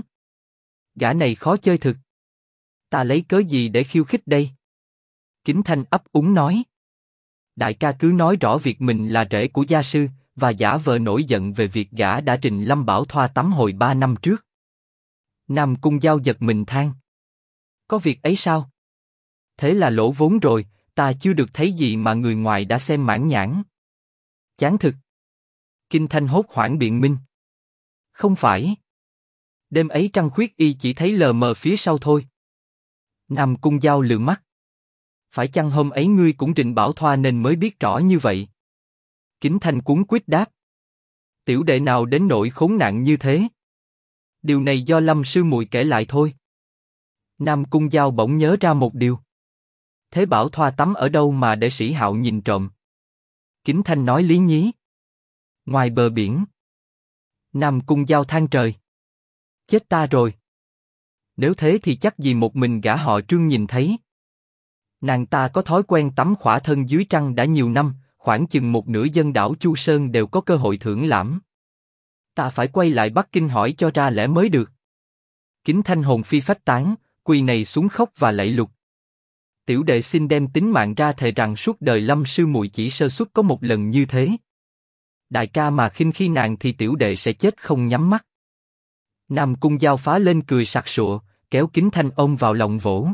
Gã này khó chơi thực. Ta lấy cớ gì để khiêu khích đây? Kính Thanh ấp úng nói. Đại ca cứ nói rõ việc mình là rể của gia sư, và giả vờ nổi giận về việc gã đã trình Lâm Bảo Thoa tắm hồi 3 năm trước. Nam Cung Giao giật mình than. Có việc ấy sao? Thế là lỗ vốn rồi, ta chưa được thấy gì mà người ngoài đã xem mãn nhãn. Chán thực. Kinh Thanh hốt hoảng biện minh. Không phải. Đêm ấy trăng khuyết y chỉ thấy lờ mờ phía sau thôi. Nam Cung Giao lườm mắt. Phải chăng hôm ấy ngươi cũng trình Bảo Thoa nên mới biết rõ như vậy? Kính Thanh cuống quýt đáp. Tiểu đệ nào đến nỗi khốn nạn như thế? Điều này do Lâm sư muội kể lại thôi. Nam Cung Giao bỗng nhớ ra một điều. Thế Bảo Thoa tắm ở đâu mà để Sĩ Hạo nhìn trộm? Kính Thanh nói lý nhí. Ngoài bờ biển. Nam Cung Giao than trời. Chết ta rồi. Nếu thế thì chắc gì một mình gã họ Trương nhìn thấy. Nàng ta có thói quen tắm khỏa thân dưới trăng đã nhiều năm, khoảng chừng một nửa dân đảo Chu Sơn đều có cơ hội thưởng lãm. Ta phải quay lại Bắc Kinh hỏi cho ra lẽ mới được. Kính Thanh hồn phi phách tán, quỳ này xuống khóc và lạy lục. Tiểu đệ xin đem tính mạng ra thề rằng suốt đời Lâm sư muội chỉ sơ suất có một lần như thế. Đại ca mà khinh khi nàng thì tiểu đệ sẽ chết không nhắm mắt. Nam Cung Giao phá lên cười sặc sụa, kéo Kính Thanh ôm vào lòng vỗ.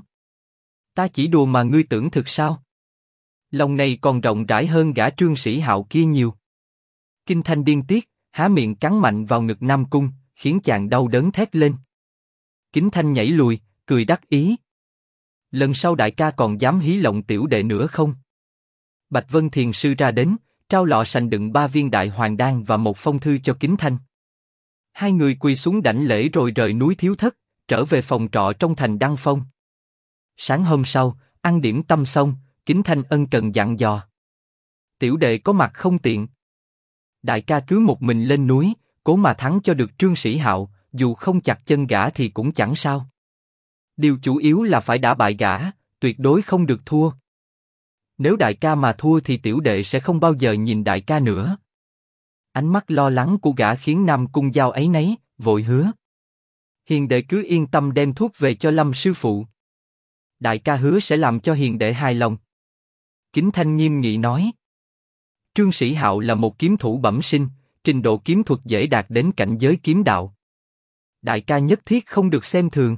Ta chỉ đùa mà ngươi tưởng thực sao? Lòng này còn rộng rãi hơn gã Trương Sĩ Hạo kia nhiều. Kính Thanh điên tiết, há miệng cắn mạnh vào ngực Nam Cung, khiến chàng đau đớn thét lên. Kính Thanh nhảy lùi, cười đắc ý. Lần sau đại ca còn dám hí lộng tiểu đệ nữa không? Bạch Vân Thiền sư ra đến, trao lọ sành đựng 3 viên đại hoàng đan và một phong thư cho Kính Thanh. Hai người quỳ xuống đảnh lễ rồi rời núi Thiếu Thất, trở về phòng trọ trong thành Đăng Phong. Sáng hôm sau, ăn điểm tâm xong, Kính Thanh ân cần dặn dò. Tiểu đệ có mặt không tiện. Đại ca cứ một mình lên núi, cố mà thắng cho được Trương Sĩ Hạo, dù không chặt chân gã thì cũng chẳng sao. Điều chủ yếu là phải đả bại gã, tuyệt đối không được thua. Nếu đại ca mà thua thì tiểu đệ sẽ không bao giờ nhìn đại ca nữa. Ánh mắt lo lắng của gã khiến Nam Cung Giao áy náy, vội hứa. Hiền đệ cứ yên tâm đem thuốc về cho Lâm sư phụ. Đại ca hứa sẽ làm cho hiền đệ hài lòng. Kính Thanh nghiêm nghị nói. Trương Sĩ Hạo là một kiếm thủ bẩm sinh, trình độ kiếm thuật dễ đạt đến cảnh giới kiếm đạo. Đại ca nhất thiết không được xem thường.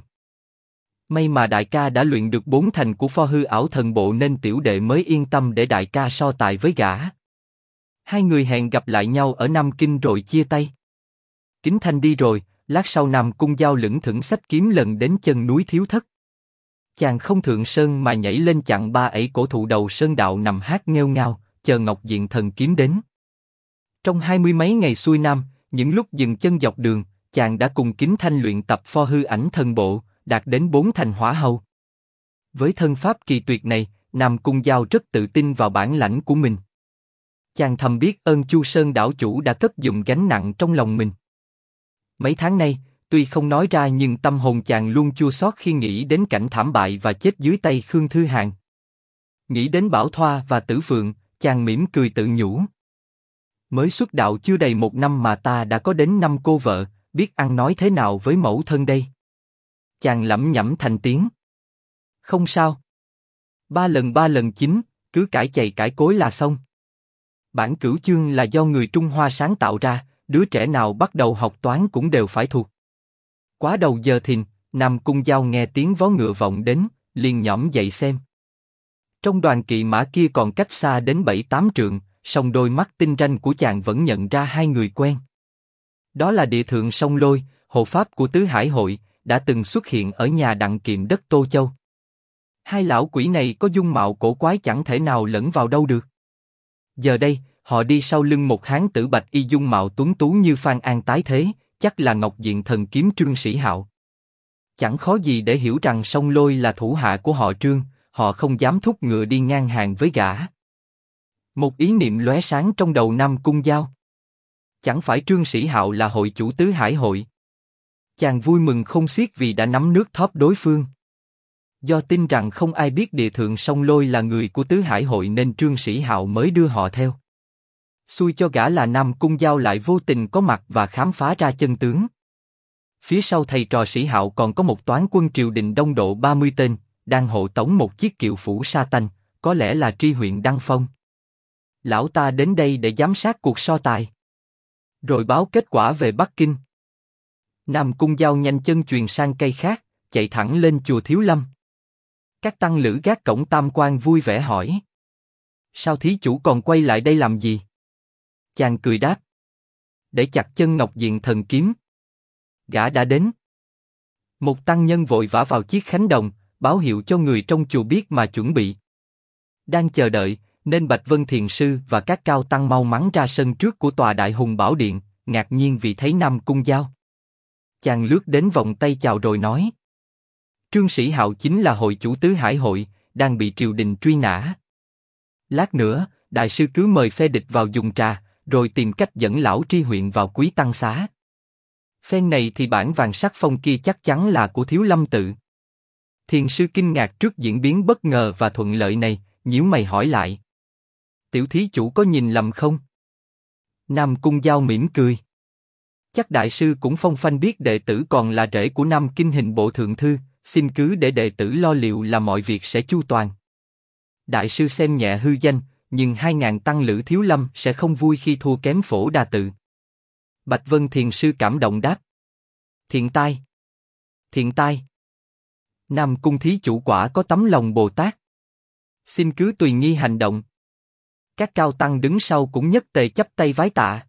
May mà đại ca đã luyện được 4 thành của pho hư ảo thần bộ nên tiểu đệ mới yên tâm để đại ca so tài với gã. Hai người hẹn gặp lại nhau ở Nam Kinh rồi chia tay. Kính Thanh đi rồi, lát sau Nam Cung Giao lững thững xách kiếm lần đến chân núi Thiếu Thất. Chàng không thượng sơn mà nhảy lên chặn 3 ẩy cổ thụ đầu sơn đạo nằm hát nghêu ngao, chờ Ngọc Diện thần kiếm đến. Trong 20 mấy ngày xuôi nam, những lúc dừng chân dọc đường, chàng đã cùng Kính Thanh luyện tập pho hư ảnh thần bộ, đạt đến 4 thành hỏa hầu. Với thân pháp kỳ tuyệt này, Nam Cung Giao rất tự tin vào bản lãnh của mình. Chàng thầm biết ơn Chu Sơn đảo chủ đã cất giùm gánh nặng trong lòng mình. Mấy tháng nay, tuy không nói ra nhưng tâm hồn chàng luôn chua xót khi nghĩ đến cảnh thảm bại và chết dưới tay Khương Thư Hàn. Nghĩ đến Bảo Thoa và Tử Phượng, chàng mỉm cười tự nhủ. Mới xuất đạo chưa đầy 1 năm mà ta đã có đến 5 cô vợ, biết ăn nói thế nào với mẫu thân đây. Chàng lẩm nhẩm thành tiếng. Không sao. 3 lần 9, cứ cãi chày cãi cối là xong. Bản cửu chương là do người Trung Hoa sáng tạo ra, đứa trẻ nào bắt đầu học toán cũng đều phải thuộc. Quá đầu giờ thìn, Nam Cung Giao nghe tiếng vó ngựa vọng đến, liền nhõm dậy xem. Trong đoàn kỵ mã kia còn cách xa đến 7-8 trượng, song đôi mắt tinh ranh của chàng vẫn nhận ra hai người quen. Đó là Địa Thượng Song Lôi, hộ pháp của Tứ Hải Hội, đã từng xuất hiện ở nhà Đặng Kiệm đất Tô Châu. Hai lão quỷ này có dung mạo cổ quái chẳng thể nào lẫn vào đâu được. Giờ đây, họ đi sau lưng một hán tử bạch y dung mạo tuấn tú như Phan An tái thế, chắc là Ngọc Diện Thần Kiếm Trương Sĩ Hạo. Chẳng khó gì để hiểu rằng Song Lôi là thủ hạ của họ Trương, họ không dám thúc ngựa đi ngang hàng với gã. Một ý niệm lóe sáng trong đầu Nam Cung Giao. Chẳng phải Trương Sĩ Hạo là hội chủ Tứ Hải Hội? Chàng vui mừng không xiết vì đã nắm nước thóp đối phương. Do tin rằng không ai biết Địa Thượng Song Lôi là người của Tứ Hải Hội nên Trương Sĩ Hạo mới đưa họ theo. Xui cho gã là Nam Cung Giao lại vô tình có mặt và khám phá ra chân tướng. Phía sau thầy trò Sĩ Hạo còn có một toán quân triều đình đông độ 30 tên, đang hộ tống một chiếc kiệu phủ sa tanh, có lẽ là tri huyện Đăng Phong. Lão ta đến đây để giám sát cuộc so tài, rồi báo kết quả về Bắc Kinh. Nam Cung Giao nhanh chân chuyền sang cây khác, chạy thẳng lên chùa Thiếu Lâm. Các tăng lữ gác cổng Tam Quan vui vẻ hỏi: sao thí chủ còn quay lại đây làm gì? Chàng cười đáp: để chặt chân Ngọc Diện Thần Kiếm. Gã đã đến. Một tăng nhân vội vã vào chiếc khánh đồng, báo hiệu cho người trong chùa biết mà chuẩn bị. Đang chờ đợi, nên Bạch Vân Thiền Sư và các cao tăng mau mắn ra sân trước của tòa Đại Hùng Bảo Điện, ngạc nhiên vì thấy Nam Cung Giao. Chàng lướt đến vòng tay chào rồi nói: Trương Sĩ Hạo chính là hội chủ Tứ Hải Hội, đang bị triều đình truy nã. Lát nữa, đại sư cứ mời phe địch vào dùng trà, rồi tìm cách dẫn lão tri huyện vào Quý Tăng Xá. Phen này thì bản vàng sắc phong kia chắc chắn là của Thiếu Lâm tự. Thiền sư kinh ngạc trước diễn biến bất ngờ và thuận lợi này, nhíu mày hỏi lại: tiểu thí chủ có nhìn lầm không? Nam Cung Giao mỉm cười: chắc đại sư cũng phong phanh biết đệ tử còn là rể của Nam Kinh Hình Bộ Thượng Thư, xin cứ để đệ tử lo liệu là mọi việc sẽ chu toàn. Đại sư xem nhẹ hư danh, nhưng 2.000 tăng lữ Thiếu Lâm sẽ không vui khi thua kém Phổ Đà tự. Bạch Vân Thiền Sư cảm động đáp: thiện tai, thiện tai. Nam Cung thí chủ quả có tấm lòng Bồ Tát. Xin cứ tùy nghi hành động. Các cao tăng đứng sau cũng nhất tề chắp tay vái tạ.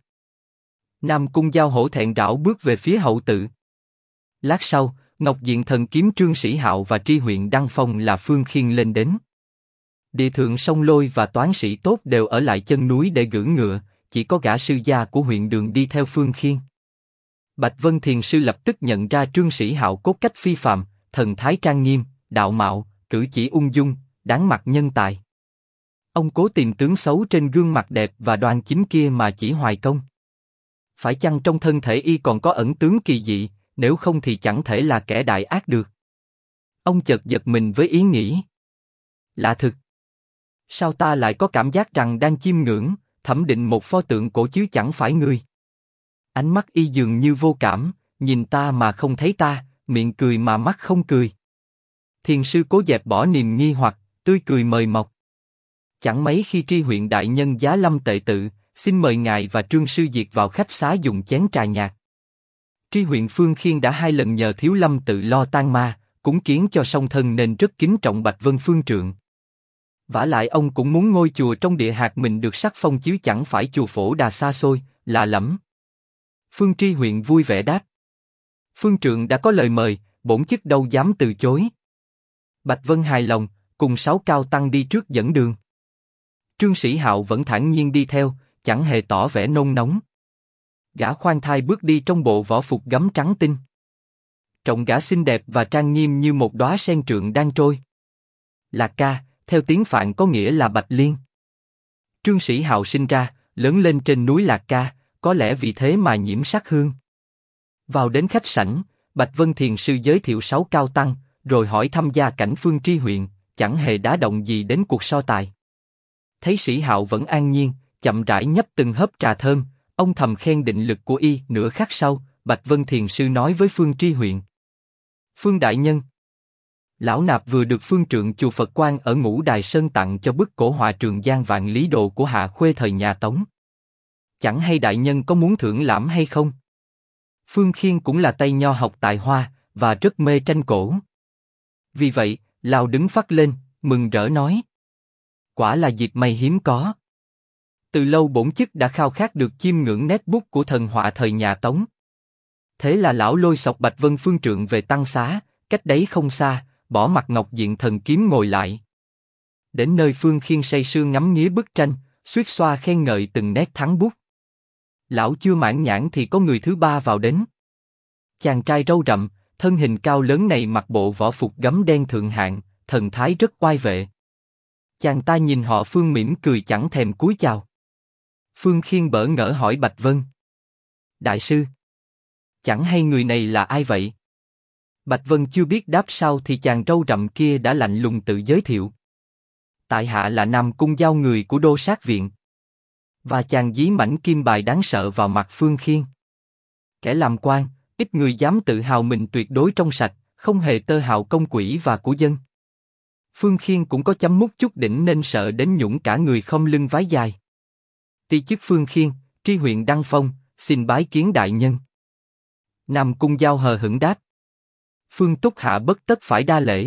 Nam Cung Giao hổ thẹn rảo bước về phía hậu tự. Lát sau, Ngọc Diện Thần Kiếm Trương Sĩ Hạo và tri huyện Đăng Phong là Phương Khiên lên đến. Địa Thượng Song Lôi và toán sĩ tốt đều ở lại chân núi để gửi ngựa, chỉ có gã sư gia của huyện Đường đi theo Phương Khiên. Bạch Vân Thiền Sư lập tức nhận ra Trương Sĩ Hạo cốt cách phi phàm, thần thái trang nghiêm, đạo mạo, cử chỉ ung dung, đáng mặt nhân tài. Ông cố tìm tướng xấu trên gương mặt đẹp và đoan chính kia mà chỉ hoài công. Phải chăng trong thân thể y còn có ẩn tướng kỳ dị, nếu không thì chẳng thể là kẻ đại ác được. Ông chợt giật mình với ý nghĩ: lạ thực, sao ta lại có cảm giác rằng đang chiêm ngưỡng, thẩm định một pho tượng cổ chứ chẳng phải người. Ánh mắt y dường như vô cảm, nhìn ta mà không thấy ta, miệng cười mà mắt không cười. Thiền sư cố dẹp bỏ niềm nghi hoặc, tươi cười mời mọc. Chẳng mấy khi tri huyện đại nhân Giá Lâm tệ tự, xin mời ngài và Trương sư diệt vào khách xá dùng chén trà nhạt. Tri huyện Phương Khiên đã 2 lần nhờ Thiếu Lâm tự lo tang ma, cúng kiến cho song thân nên rất kính trọng Bạch Vân Phương trượng. Vả lại ông cũng muốn ngôi chùa trong địa hạt mình được sắc phong chứ chẳng phải chùa Phổ Đà xa xôi, lạ lẫm. Phương tri huyện vui vẻ đáp: Phương trượng đã có lời mời, bổn chức đâu dám từ chối. Bạch Vân hài lòng, cùng 6 cao tăng đi trước dẫn đường. Trương Sĩ Hạo vẫn thản nhiên đi theo, chẳng hề tỏ vẻ nôn nóng. Gã khoan thai bước đi trong bộ võ phục gấm trắng tinh. Trông gã xinh đẹp và trang nghiêm như một đóa sen trượng đang trôi. Lạc Ca, theo tiếng Phạn có nghĩa là Bạch Liên. Trương Sĩ Hạo sinh ra, lớn lên trên núi Lạc Ca, có lẽ vì thế mà nhiễm sắc hương. Vào đến khách sảnh, Bạch Vân Thiền sư giới thiệu 6 cao tăng, rồi hỏi thăm gia cảnh Phương Tri huyện, chẳng hề đá động gì đến cuộc so tài. Thấy Sĩ Hạo vẫn an nhiên, chậm rãi nhấp từng hớp trà thơm, ông thầm khen định lực của y. Nửa khắc sau, Bạch Vân Thiền sư nói với Phương Tri huyện: Phương đại nhân, lão nạp vừa được phương trượng chùa Phật Quang ở Ngũ Đài Sơn tặng cho bức cổ họa Trường Giang Vạn Lý Đồ của Hạ Khuê thời nhà Tống. Chẳng hay đại nhân có muốn thưởng lãm hay không? Phương Khiên cũng là tay nho học tài hoa và rất mê tranh cổ. Vì vậy, lão đứng phắt lên, mừng rỡ nói: quả là dịp may hiếm có. Từ lâu bổn chức đã khao khát được chiêm ngưỡng nét bút của thần họa thời nhà Tống. Thế là lão lôi xộc Bạch Vân phương trượng về tăng xá, cách đấy không xa, bỏ mặt Ngọc Diện Thần Kiếm ngồi lại. Đến nơi Phương Khiên say sưa ngắm nghía bức tranh, xuýt xoa khen ngợi từng nét thắng bút. Lão chưa mãn nhãn thì có người thứ ba vào đến. Chàng trai râu rậm, thân hình cao lớn này mặc bộ võ phục gấm đen thượng hạng, thần thái rất oai vệ. Chàng ta nhìn họ Phương mỉm cười chẳng thèm cúi chào. Phương Khiên bỡ ngỡ hỏi Bạch Vân: đại sư, chẳng hay người này là ai vậy? Bạch Vân chưa biết đáp sao thì chàng râu rậm kia đã lạnh lùng tự giới thiệu: tại hạ là Nam Cung Giao, người của Đô Sát Viện. Và chàng dí mảnh kim bài đáng sợ vào mặt Phương Khiên. Kẻ làm quan, ít người dám tự hào mình tuyệt đối trong sạch, không hề tơ hào công quỹ và của dân. Phương Khiên cũng có chấm mút chút đỉnh nên sợ đến nhũng cả người không lưng vái dài. Ti chức Phương Khiên, tri huyện Đăng Phong, xin bái kiến đại nhân. Nam Cung Giao hờ hững đáp: Phương Túc Hạ bất tất phải đa lễ.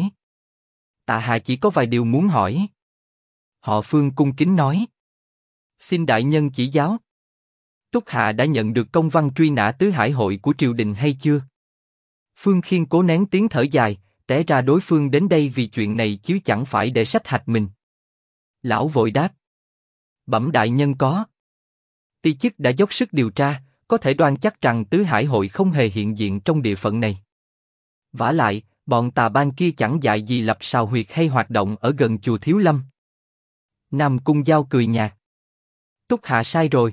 Tạ hạ chỉ có vài điều muốn hỏi. Họ Phương cung kính nói: xin đại nhân chỉ giáo. Túc Hạ đã nhận được công văn truy nã tứ hải hội của triều đình hay chưa? Phương Khiên cố nén tiếng thở dài, té ra đối phương đến đây vì chuyện này chứ chẳng phải để sách hạch mình. Lão vội đáp: bẩm đại nhân có. Ti chức đã dốc sức điều tra, có thể đoan chắc rằng tứ hải hội không hề hiện diện trong địa phận này. Vả lại, bọn tà bang kia chẳng dại gì lập sào huyệt hay hoạt động ở gần chùa Thiếu Lâm. Nam Cung Giao cười nhạt: Túc Hạ sai rồi.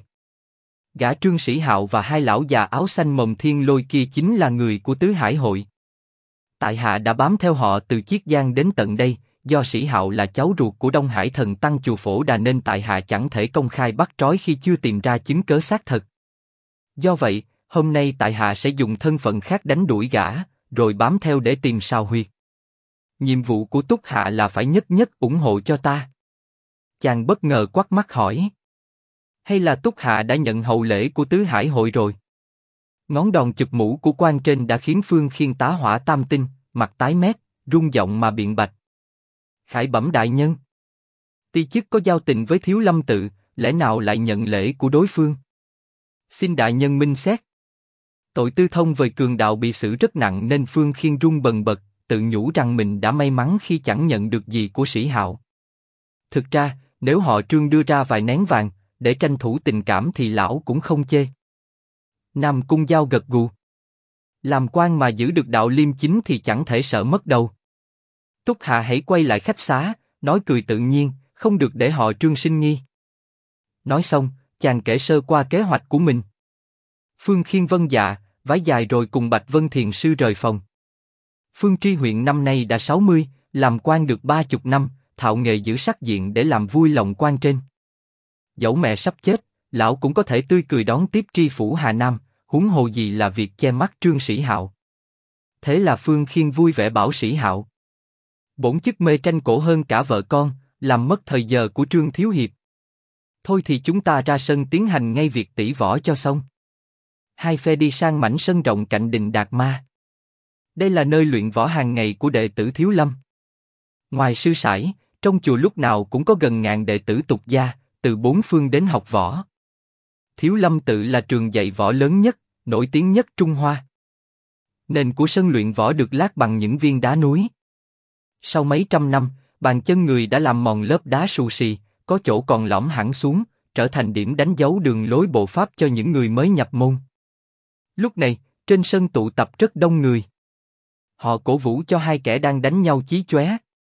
Gã Trương Sĩ Hạo và hai lão già áo xanh Mộng Thiên Lôi kia chính là người của tứ hải hội. Tại hạ đã bám theo họ từ Chiết Giang đến tận đây. Do Sĩ Hạo là cháu ruột của Đông Hải Thần Tăng chùa Phổ Đà nên tại hạ chẳng thể công khai bắt trói khi chưa tìm ra chứng cớ xác thật. Do vậy, hôm nay tại hạ sẽ dùng thân phận khác đánh đuổi gã, rồi bám theo để tìm sào huyệt. Nhiệm vụ của Túc Hạ là phải nhất nhất ủng hộ cho ta. Chàng bất ngờ quắt mắt hỏi: hay là Túc Hạ đã nhận hậu lễ của tứ hải hội rồi? Ngón đòn chụp mũ của quan trên đã khiến Phương Khiên tá hỏa tam tinh, mặt tái mét, rung giọng mà biện bạch: khải bẩm đại nhân. Ti chức có giao tình với Thiếu Lâm tự, lẽ nào lại nhận lễ của đối phương? Xin đại nhân minh xét. Tội tư thông về cường đạo bị xử rất nặng nên Phương Khiên run bần bật, tự nhủ rằng mình đã may mắn khi chẳng nhận được gì của Sĩ Hạo. Thực ra, nếu họ Trương đưa ra vài nén vàng để tranh thủ tình cảm thì lão cũng không chê. Nam Cung Giao gật gù: làm quan mà giữ được đạo liêm chính thì chẳng thể sợ mất đâu. Túc Hạ hãy quay lại khách xá, nói cười tự nhiên, không được để họ Trương sinh nghi. Nói xong, chàng kể sơ qua kế hoạch của mình. Phương Khiên vâng dạ, vái dài rồi cùng Bạch Vân Thiền sư rời phòng. Phương Tri huyện năm nay đã 60, làm quan được 30 năm, thạo nghề giữ sắc diện để làm vui lòng quan trên. Dẫu mẹ sắp chết, lão cũng có thể tươi cười đón tiếp tri phủ Hà Nam, huống hồ gì là việc che mắt Trương Sĩ Hạo. Thế là Phương Khiên vui vẻ bảo Sĩ Hạo: bổn chức mê tranh cổ hơn cả vợ con, làm mất thời giờ của Trương thiếu hiệp. Thôi thì chúng ta ra sân tiến hành ngay việc tỉ võ cho xong. Hai phe đi sang mảnh sân rộng cạnh đình Đạt Ma. Đây là nơi luyện võ hàng ngày của đệ tử Thiếu Lâm. Ngoài sư sãi, trong chùa lúc nào cũng có gần ngàn đệ tử tục gia, từ bốn phương đến học võ. Thiếu Lâm tự là trường dạy võ lớn nhất, nổi tiếng nhất Trung Hoa. Nền của sân luyện võ được lát bằng những viên đá núi. Sau mấy trăm năm, bàn chân người đã làm mòn lớp đá xù xì, có chỗ còn lõm hẳn xuống, trở thành điểm đánh dấu đường lối bộ pháp cho những người mới nhập môn. Lúc này, trên sân tụ tập rất đông người. Họ cổ vũ cho hai kẻ đang đánh nhau chí chóe.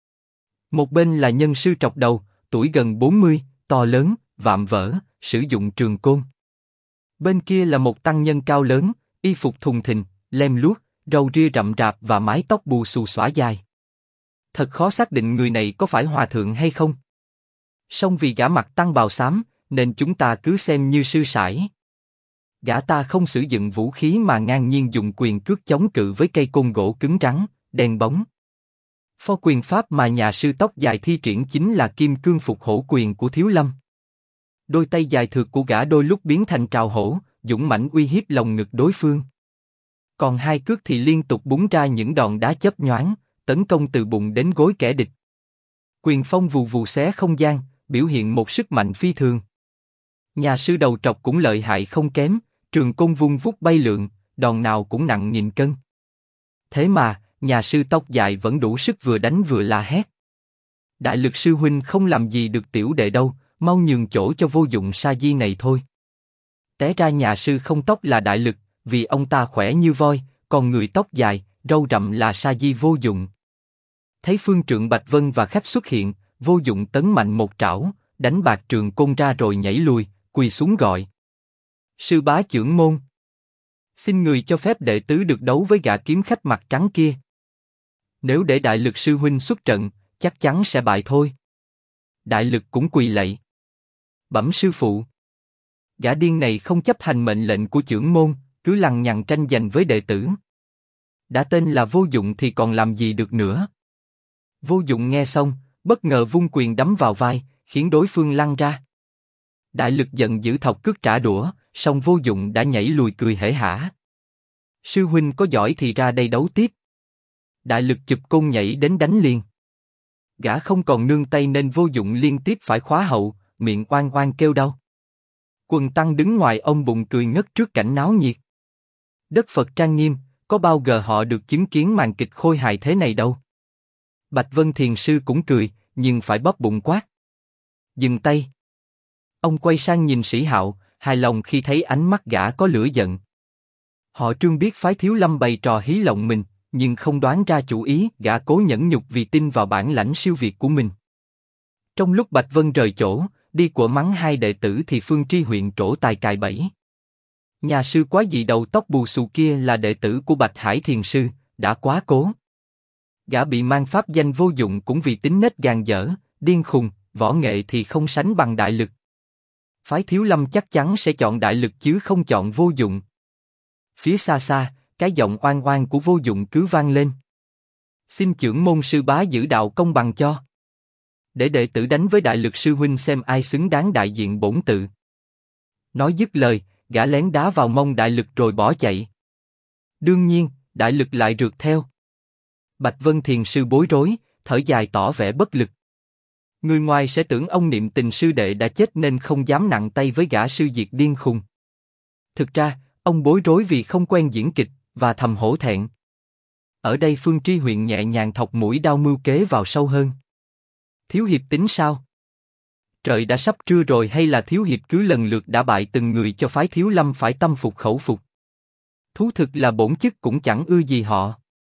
Một bên là nhân sư trọc đầu, tuổi gần 40, to lớn, vạm vỡ, sử dụng trường côn. Bên kia là một tăng nhân cao lớn, y phục thùng thình, lem luốc, râu ria rậm rạp và mái tóc bù xù xõa dài. Thật khó xác định người này có phải hòa thượng hay không. Song vì gã mặc tăng bào xám, nên chúng ta cứ xem như sư sãi. Gã ta không sử dụng vũ khí mà ngang nhiên dùng quyền cước chống cự với cây côn gỗ cứng rắn, đen bóng. Phó quyền pháp mà nhà sư tóc dài thi triển chính là kim cương phục hổ quyền của Thiếu Lâm. Đôi tay dài thượt của gã đôi lúc biến thành trào hổ, dũng mãnh uy hiếp lồng ngực đối phương. Còn hai cước thì liên tục búng ra những đòn đá chớp nhoáng, tấn công từ bụng đến gối kẻ địch. Quyền phong vù vù xé không gian, biểu hiện một sức mạnh phi thường. Nhà sư đầu trọc cũng lợi hại không kém, trường côn vung vút bay lượn, đòn nào cũng nặng nghìn cân. Thế mà, nhà sư tóc dài vẫn đủ sức vừa đánh vừa la hét. Đại lực sư huynh không làm gì được tiểu đệ đâu, mau nhường chỗ cho vô dụng sa di này thôi. Té ra nhà sư không tóc là đại lực, vì ông ta khỏe như voi, còn người tóc dài, râu rậm là sa di vô dụng. Thấy phương trượng Bạch Vân và khách xuất hiện, vô dụng tấn mạnh một trảo, đánh bạc trường côn ra rồi nhảy lùi, quỳ xuống gọi. Sư bá chưởng môn. Xin người cho phép đệ tứ được đấu với gã kiếm khách mặt trắng kia. Nếu để đại lực sư huynh xuất trận, chắc chắn sẽ bại thôi. Đại lực cũng quỳ lạy. Bẩm sư phụ. Gã điên này không chấp hành mệnh lệnh của chưởng môn, cứ lằng nhằng tranh giành với đệ tử. Đã tên là vô dụng thì còn làm gì được nữa. Vô dụng nghe xong, bất ngờ vung quyền đấm vào vai, khiến đối phương lăn ra. Đại lực giận dữ thọc cước trả đũa, song vô dụng đã nhảy lùi cười hể hả. Sư huynh có giỏi thì ra đây đấu tiếp. Đại lực chụp côn nhảy đến đánh liền. Gã không còn nương tay nên vô dụng liên tiếp phải khóa hậu, miệng oan oan kêu đau. Quần tăng đứng ngoài ông bụng cười ngất trước cảnh náo nhiệt. Đất Phật trang nghiêm, có bao giờ họ được chứng kiến màn kịch khôi hài thế này đâu. Bạch Vân Thiền sư cũng cười, nhưng phải bóp bụng quát. Dừng tay. Ông quay sang nhìn Sĩ Hạo, hài lòng khi thấy ánh mắt gã có lửa giận. Họ Trương biết phái Thiếu Lâm bày trò hí lộng mình, nhưng không đoán ra chủ ý, gã cố nhẫn nhục vì tin vào bản lãnh siêu việt của mình. Trong lúc Bạch Vân rời chỗ, đi của mắng hai đệ tử thì Phương Tri Huyện trổ tài cài bẫy. Nhà sư quá dị đầu tóc bù xù kia là đệ tử của Bạch Hải Thiền sư, đã quá cố. Gã bị mang pháp danh vô dụng cũng vì tính nết gàn dở, điên khùng, võ nghệ thì không sánh bằng đại lực. Phái Thiếu Lâm chắc chắn sẽ chọn đại lực chứ không chọn vô dụng. Phía xa xa, cái giọng oan oan của vô dụng cứ vang lên. Xin chưởng môn sư bá giữ đạo công bằng cho. Để đệ tử đánh với đại lực sư huynh xem ai xứng đáng đại diện bổn tự. Nói dứt lời, gã lén đá vào mông đại lực rồi bỏ chạy. Đương nhiên, đại lực lại rượt theo. Bạch Vân Thiền sư bối rối, thở dài tỏ vẻ bất lực. Người ngoài sẽ tưởng ông niệm tình sư đệ đã chết nên không dám nặng tay với gã sư diệt điên khùng. Thực ra, ông bối rối vì không quen diễn kịch, và thầm hổ thẹn. Ở đây Phương Tri Huyện nhẹ nhàng thọc mũi đao mưu kế vào sâu hơn. Thiếu hiệp tính sao? Trời đã sắp trưa rồi hay là thiếu hiệp cứ lần lượt đả bại từng người cho phái Thiếu Lâm phải tâm phục khẩu phục? Thú thực là bổn chức cũng chẳng ưa gì họ.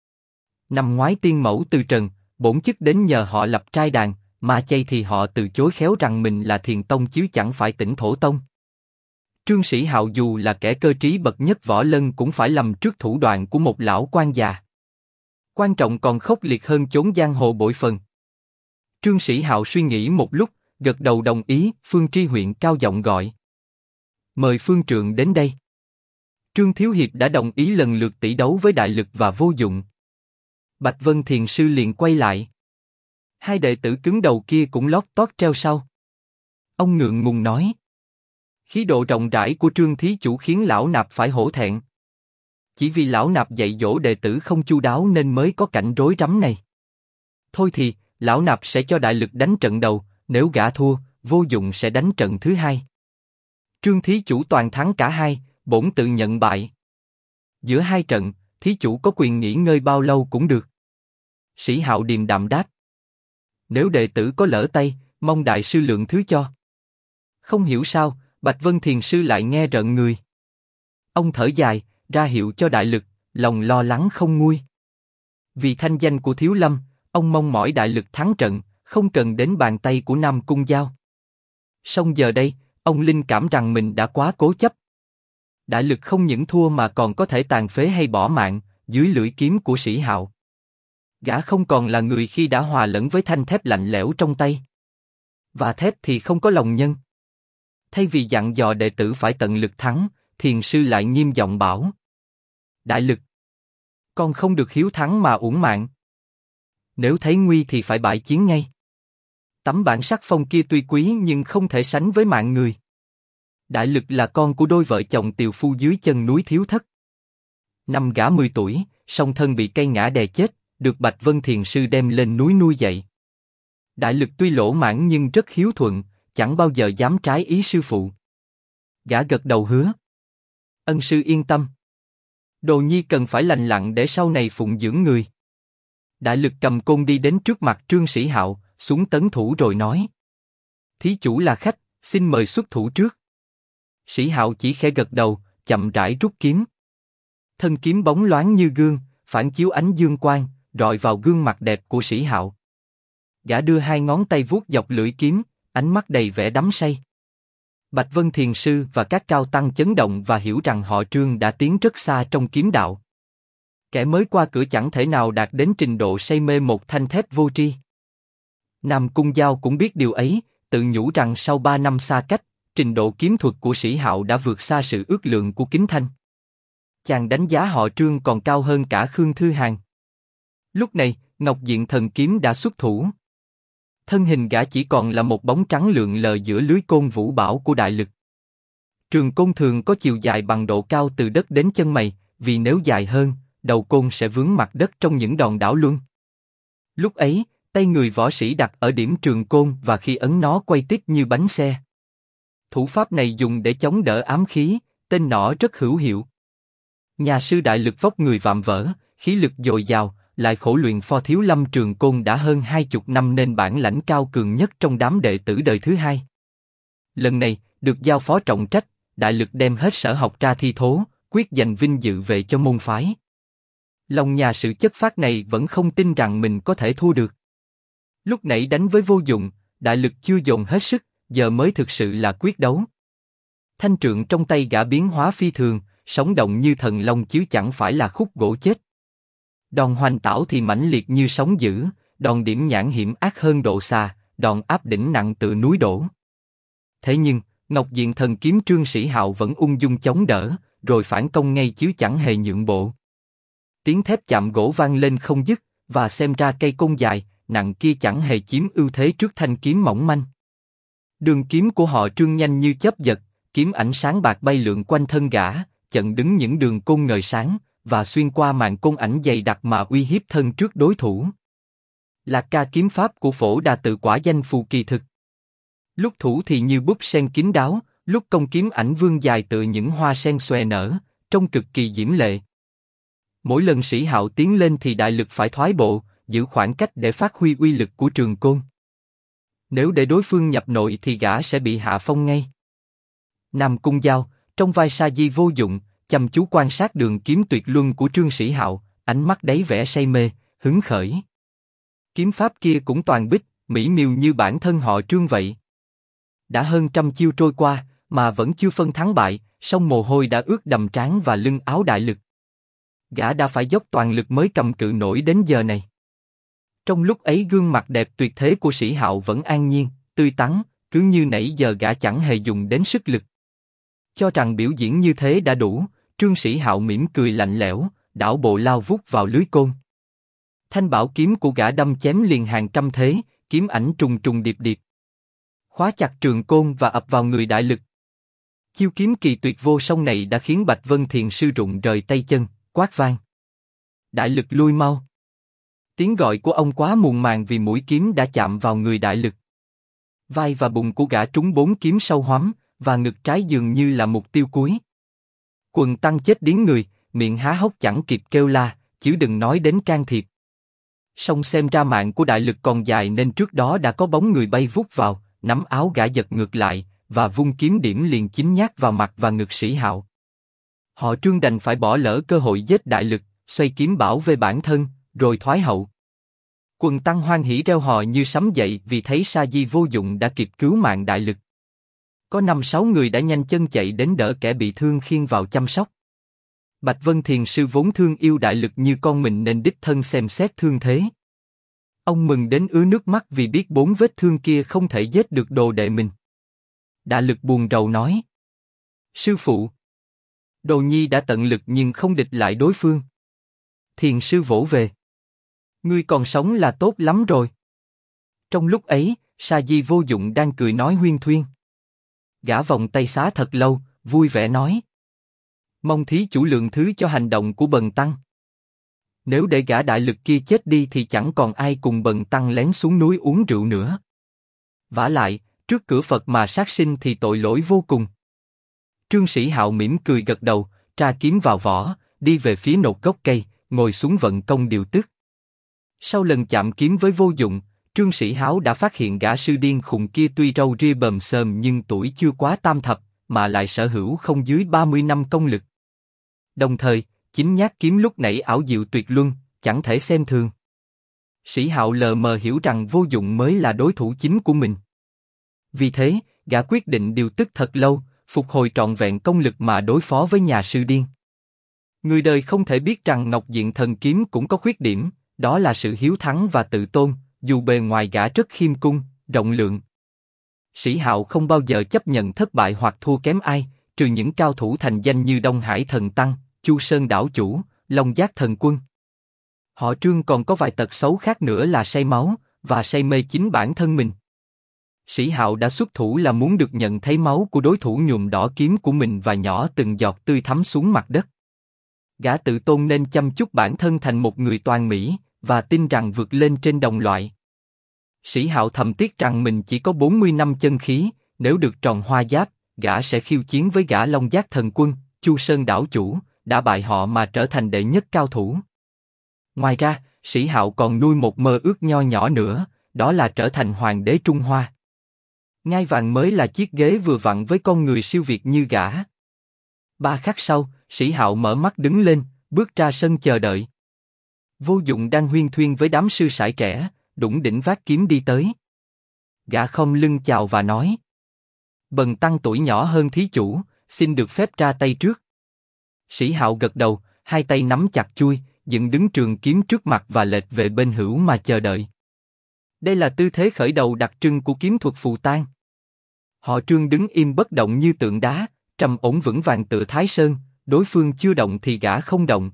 Năm ngoái tiên mẫu từ trần, bổn chức đến nhờ họ lập trai đàn, mà chay thì họ từ chối khéo rằng mình là Thiền Tông chứ chẳng phải Tỉnh Thổ Tông. Trương Sĩ Hạo dù là kẻ cơ trí bậc nhất võ lân cũng phải lầm trước thủ đoạn của một lão quan già. Quan trọng còn khốc liệt hơn chốn giang hồ bội phần. Trương Sĩ Hạo suy nghĩ một lúc, gật đầu đồng ý. Phương Tri Huyện cao giọng gọi. Mời Phương Trượng đến đây. Trương Thiếu Hiệp đã đồng ý lần lượt tỷ đấu với đại lực và vô dụng. Bạch Vân Thiền sư liền quay lại. Hai đệ tử cứng đầu kia cũng lót tót treo sau. Ông ngượng ngùng nói. Khí độ rộng rãi của Trương Thí Chủ khiến lão nạp phải hổ thẹn. Chỉ vì lão nạp dạy dỗ đệ tử không chu đáo nên mới có cảnh rối rắm này. Thôi thì, lão nạp sẽ cho đại lực đánh trận đầu, nếu gã thua, vô dụng sẽ đánh trận thứ hai. Trương Thí Chủ toàn thắng cả hai, bổn tự nhận bại. Giữa hai trận, Thí Chủ có quyền nghỉ ngơi bao lâu cũng được. Sĩ Hạo điềm đạm đáp. Nếu đệ tử có lỡ tay, mong đại sư lượng thứ cho. Không hiểu sao, Bạch Vân Thiền sư lại nghe rợn người. Ông thở dài, ra hiệu cho đại lực, lòng lo lắng không nguôi. Vì thanh danh của Thiếu Lâm, ông mong mỏi đại lực thắng trận, không cần đến bàn tay của Nam Cung Giao. Song giờ đây, ông linh cảm rằng mình đã quá cố chấp. Đại lực không những thua mà còn có thể tàn phế hay bỏ mạng, dưới lưỡi kiếm của Sĩ Hạo. Gã không còn là người khi đã hòa lẫn với thanh thép lạnh lẽo trong tay. Và thép thì không có lòng nhân. Thay vì dặn dò đệ tử phải tận lực thắng, thiền sư lại nghiêm giọng bảo: Đại Lực, con không được hiếu thắng mà uổng mạng. Nếu thấy nguy thì phải bại chiến ngay. Tấm bản sắc phong kia tuy quý nhưng không thể sánh với mạng người. Đại Lực là con của đôi vợ chồng tiều phu dưới chân núi Thiếu Thất. Năm gã 10 tuổi, song thân bị cây ngã đè chết, được Bạch Vân Thiền sư đem lên núi nuôi dạy. Đại Lực tuy lỗ mãng nhưng rất hiếu thuận, chẳng bao giờ dám trái ý sư phụ. Gã gật đầu hứa: Ân sư yên tâm. Đồ nhi cần phải lành lặn để sau này phụng dưỡng người. Đại Lực cầm côn đi đến trước mặt Trương Sĩ Hạo, xuống tấn thủ rồi nói: Thí chủ là khách, xin mời xuất thủ trước. Sĩ Hạo chỉ khẽ gật đầu, chậm rãi rút kiếm. Thân kiếm bóng loáng như gương, phản chiếu ánh dương quang, rọi vào gương mặt đẹp của Sĩ Hạo. Gã đưa hai ngón tay vuốt dọc lưỡi kiếm, ánh mắt đầy vẻ đắm say. Bạch Vân Thiền sư và các cao tăng chấn động và hiểu rằng họ Trương đã tiến rất xa trong kiếm đạo. Kẻ mới qua cửa chẳng thể nào đạt đến trình độ say mê một thanh thép vô tri. Nam Cung Giao cũng biết điều ấy, tự nhủ rằng sau 3 năm xa cách, trình độ kiếm thuật của Sĩ Hạo đã vượt xa sự ước lượng của Kính Thanh. Chàng đánh giá họ Trương còn cao hơn cả Khương Thư Hàn. Lúc này, Ngọc Diện Thần Kiếm đã xuất thủ. Thân hình gã chỉ còn là một bóng trắng lượn lờ giữa lưới côn vũ bảo của Đại Lực. Trường côn thường có chiều dài bằng độ cao từ đất đến chân mày, vì nếu dài hơn, đầu côn sẽ vướng mặt đất trong những đòn đảo luân. Lúc ấy, tay người võ sĩ đặt ở điểm trường côn và khi ấn nó quay tít như bánh xe. Thủ pháp này dùng để chống đỡ ám khí, tên nỏ rất hữu hiệu. Nhà sư Đại Lực vóc người vạm vỡ, khí lực dồi dào, lại khổ luyện pho thiếu lâm trường côn đã hơn 20 năm nên bản lãnh cao cường nhất trong đám đệ tử đời thứ hai. Lần này, được giao phó trọng trách, Đại Lực đem hết sở học ra thi thố, quyết giành vinh dự về cho môn phái. Lòng nhà sự chất phác này vẫn không tin rằng mình có thể thua được. Lúc nãy đánh với vô dụng, Đại Lực chưa dồn hết sức, giờ mới thực sự là quyết đấu. Thanh trượng trong tay gã biến hóa phi thường, sống động như thần long chứ chẳng phải là khúc gỗ chết. Đòn hoành tảo thì mãnh liệt như sóng dữ, đòn điểm nhãn hiểm ác hơn độ xa, đòn áp đỉnh nặng tự núi đổ. Thế nhưng, Ngọc Diện Thần Kiếm Trương Sĩ Hạo vẫn ung dung chống đỡ, rồi phản công ngay chứ chẳng hề nhượng bộ. Tiếng thép chạm gỗ vang lên không dứt, và xem ra cây côn dài, nặng kia chẳng hề chiếm ưu thế trước thanh kiếm mỏng manh. Đường kiếm của họ Trương nhanh như chớp giật, kiếm ảnh sáng bạc bay lượn quanh thân gã, chặn đứng những đường côn ngời sáng, và xuyên qua màn côn ảnh dày đặc mà uy hiếp thân trước đối thủ. Lạc ca kiếm pháp của Phổ Đà tự quả danh phù kỳ thực. Lúc thủ thì như búp sen kín đáo, lúc công kiếm ảnh vương dài tựa những hoa sen xòe nở, trông cực kỳ diễm lệ. Mỗi lần Sĩ Hạo tiến lên thì Đại Lực phải thoái bộ, giữ khoảng cách để phát huy uy lực của trường côn. Nếu để đối phương nhập nội thì gã sẽ bị hạ phong ngay. Nam Cung Giao, trong vai sa di vô dụng, chăm chú quan sát đường kiếm tuyệt luân của Trương Sĩ Hạo, ánh mắt đầy vẻ say mê, hứng khởi. Kiếm pháp kia cũng toàn bích, mỹ miều như bản thân họ Trương vậy. Đã hơn 100 chiêu trôi qua, mà vẫn chưa phân thắng bại, song mồ hôi đã ướt đầm trán và lưng áo Đại Lực. Gã đã phải dốc toàn lực mới cầm cự nổi đến giờ này. Trong lúc ấy gương mặt đẹp tuyệt thế của Sĩ Hạo vẫn an nhiên, tươi tắn, cứ như nãy giờ gã chẳng hề dùng đến sức lực. Cho rằng biểu diễn như thế đã đủ, Trương Sĩ Hạo mỉm cười lạnh lẽo, đảo bộ lao vút vào lưới côn. Thanh bảo kiếm của gã đâm chém liền hàng trăm thế, kiếm ảnh trùng trùng điệp điệp, khóa chặt trường côn và ập vào người Đại Lực. Chiêu kiếm kỳ tuyệt vô song này đã khiến Bạch Vân Thiền sư rụng rời tay chân, quát vang: Đại Lực lui mau! Tiếng gọi của ông quá muộn màng vì mũi kiếm đã chạm vào người Đại Lực. Vai và bụng của gã trúng 4 kiếm sâu hoắm, và ngực trái dường như là mục tiêu cuối. Quần tăng chết điếng người, miệng há hốc chẳng kịp kêu la, chứ đừng nói đến can thiệp. Song xem ra mạng của Đại Lực còn dài nên trước đó đã có bóng người bay vút vào, nắm áo gã giật ngược lại, và vung kiếm điểm liền chính nhát vào mặt và ngực Sĩ Hạo. Họ Trương đành phải bỏ lỡ cơ hội giết Đại Lực, xoay kiếm bảo vệ bản thân, rồi thoái hậu. Quần tăng hoan hỉ reo hò như sấm dậy vì thấy sa di vô dụng đã kịp cứu mạng Đại Lực. Có 5-6 người đã nhanh chân chạy đến đỡ kẻ bị thương khiêng vào chăm sóc. Bạch Vân Thiền sư vốn thương yêu đại lực như con mình nên đích thân xem xét thương thế. Ông mừng đến ứa nước mắt vì biết 4 vết thương kia không thể giết được đồ đệ mình. Đại lực buồn rầu nói: Sư phụ, đồ nhi đã tận lực nhưng không địch lại đối phương. Thiền sư vỗ về: Ngươi còn sống là tốt lắm rồi. Trong lúc ấy, Sa Di Vô Dụng đang cười nói huyên thuyên. Gã vòng tay xá thật lâu, vui vẻ nói: Mong thí chủ lượng thứ cho hành động của bần tăng. Nếu để gã đại lực kia chết đi thì chẳng còn ai cùng bần tăng lén xuống núi uống rượu nữa. Vả lại, trước cửa Phật mà sát sinh thì tội lỗi vô cùng. Trương Sĩ Hạo mỉm cười gật đầu, tra kiếm vào vỏ, đi về phía nột gốc cây, ngồi xuống vận công điều tức. Sau lần chạm kiếm với Vô Dụng, Trương Sĩ Háo đã phát hiện gã sư điên khùng kia tuy râu ria bờm xờm nhưng tuổi chưa quá tam thập, mà lại sở hữu không dưới 30 năm công lực. Đồng thời, chính nhát kiếm lúc nãy ảo diệu tuyệt luân, chẳng thể xem thường. Sĩ Hạo lờ mờ hiểu rằng Vô Dụng mới là đối thủ chính của mình. Vì thế, gã quyết định điều tức thật lâu, phục hồi trọn vẹn công lực mà đối phó với nhà sư điên. Người đời không thể biết rằng Ngọc Diện Thần Kiếm cũng có khuyết điểm, đó là sự hiếu thắng và tự tôn, dù bề ngoài gã rất khiêm cung, rộng lượng. Sĩ Hạo không bao giờ chấp nhận thất bại hoặc thua kém ai, trừ những cao thủ thành danh như Đông Hải Thần Tăng, Chu Sơn Đảo Chủ, Long Giác Thần Quân. Họ Trương còn có vài tật xấu khác nữa là say máu, và say mê chính bản thân mình. Sĩ Hạo đã xuất thủ là muốn được nhận thấy máu của đối thủ nhuộm đỏ kiếm của mình và nhỏ từng giọt tươi thấm xuống mặt đất. Gã tự tôn nên chăm chút bản thân thành một người toàn mỹ, và tin rằng vượt lên trên đồng loại. Sĩ Hạo thầm tiếc rằng mình chỉ có 40 năm chân khí, nếu được tròn hoa giáp, gã sẽ khiêu chiến với gã Long Giác Thần Quân, Chu Sơn Đảo Chủ, đã bại họ mà trở thành đệ nhất cao thủ. Ngoài ra, Sĩ Hạo còn nuôi một mơ ước nho nhỏ nữa, đó là trở thành hoàng đế Trung Hoa. Ngai vàng mới là chiếc ghế vừa vặn với con người siêu việt như gã. 3 khắc sau, Sĩ Hạo mở mắt đứng lên, bước ra sân chờ đợi. Vô Dụng đang huyên thuyên với đám sư sãi trẻ, đủng đỉnh vác kiếm đi tới. Gã khom lưng chào và nói: Bần tăng tuổi nhỏ hơn thí chủ, xin được phép ra tay trước. Sĩ Hạo gật đầu, hai tay nắm chặt chuôi, dựng đứng trường kiếm trước mặt và lệch về bên hữu mà chờ đợi. Đây là tư thế khởi đầu đặc trưng của kiếm thuật phù tang. Họ Trương đứng im bất động như tượng đá, trầm ổn vững vàng tựa Thái Sơn, đối phương chưa động thì gã không động.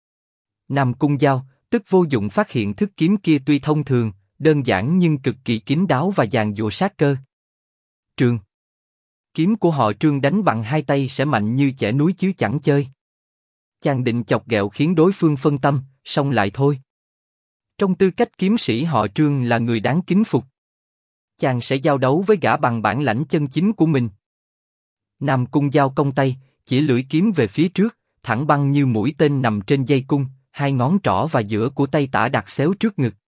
Nam Cung Giao, tức Vô Dụng phát hiện thức kiếm kia tuy thông thường, đơn giản nhưng cực kỳ kín đáo và dàn dụa sát cơ. Trương. Kiếm của họ Trương đánh bằng hai tay sẽ mạnh như chẻ núi chứ chẳng chơi. Chàng định chọc ghẹo khiến đối phương phân tâm, xong lại thôi. Trong tư cách kiếm sĩ họ Trương là người đáng kính phục. Chàng sẽ giao đấu với gã bằng bản lãnh chân chính của mình. Nam Cung Giao cong tay, chỉ lưỡi kiếm về phía trước, thẳng băng như mũi tên nằm trên dây cung, hai ngón trỏ và giữa của tay tả đặt xéo trước ngực.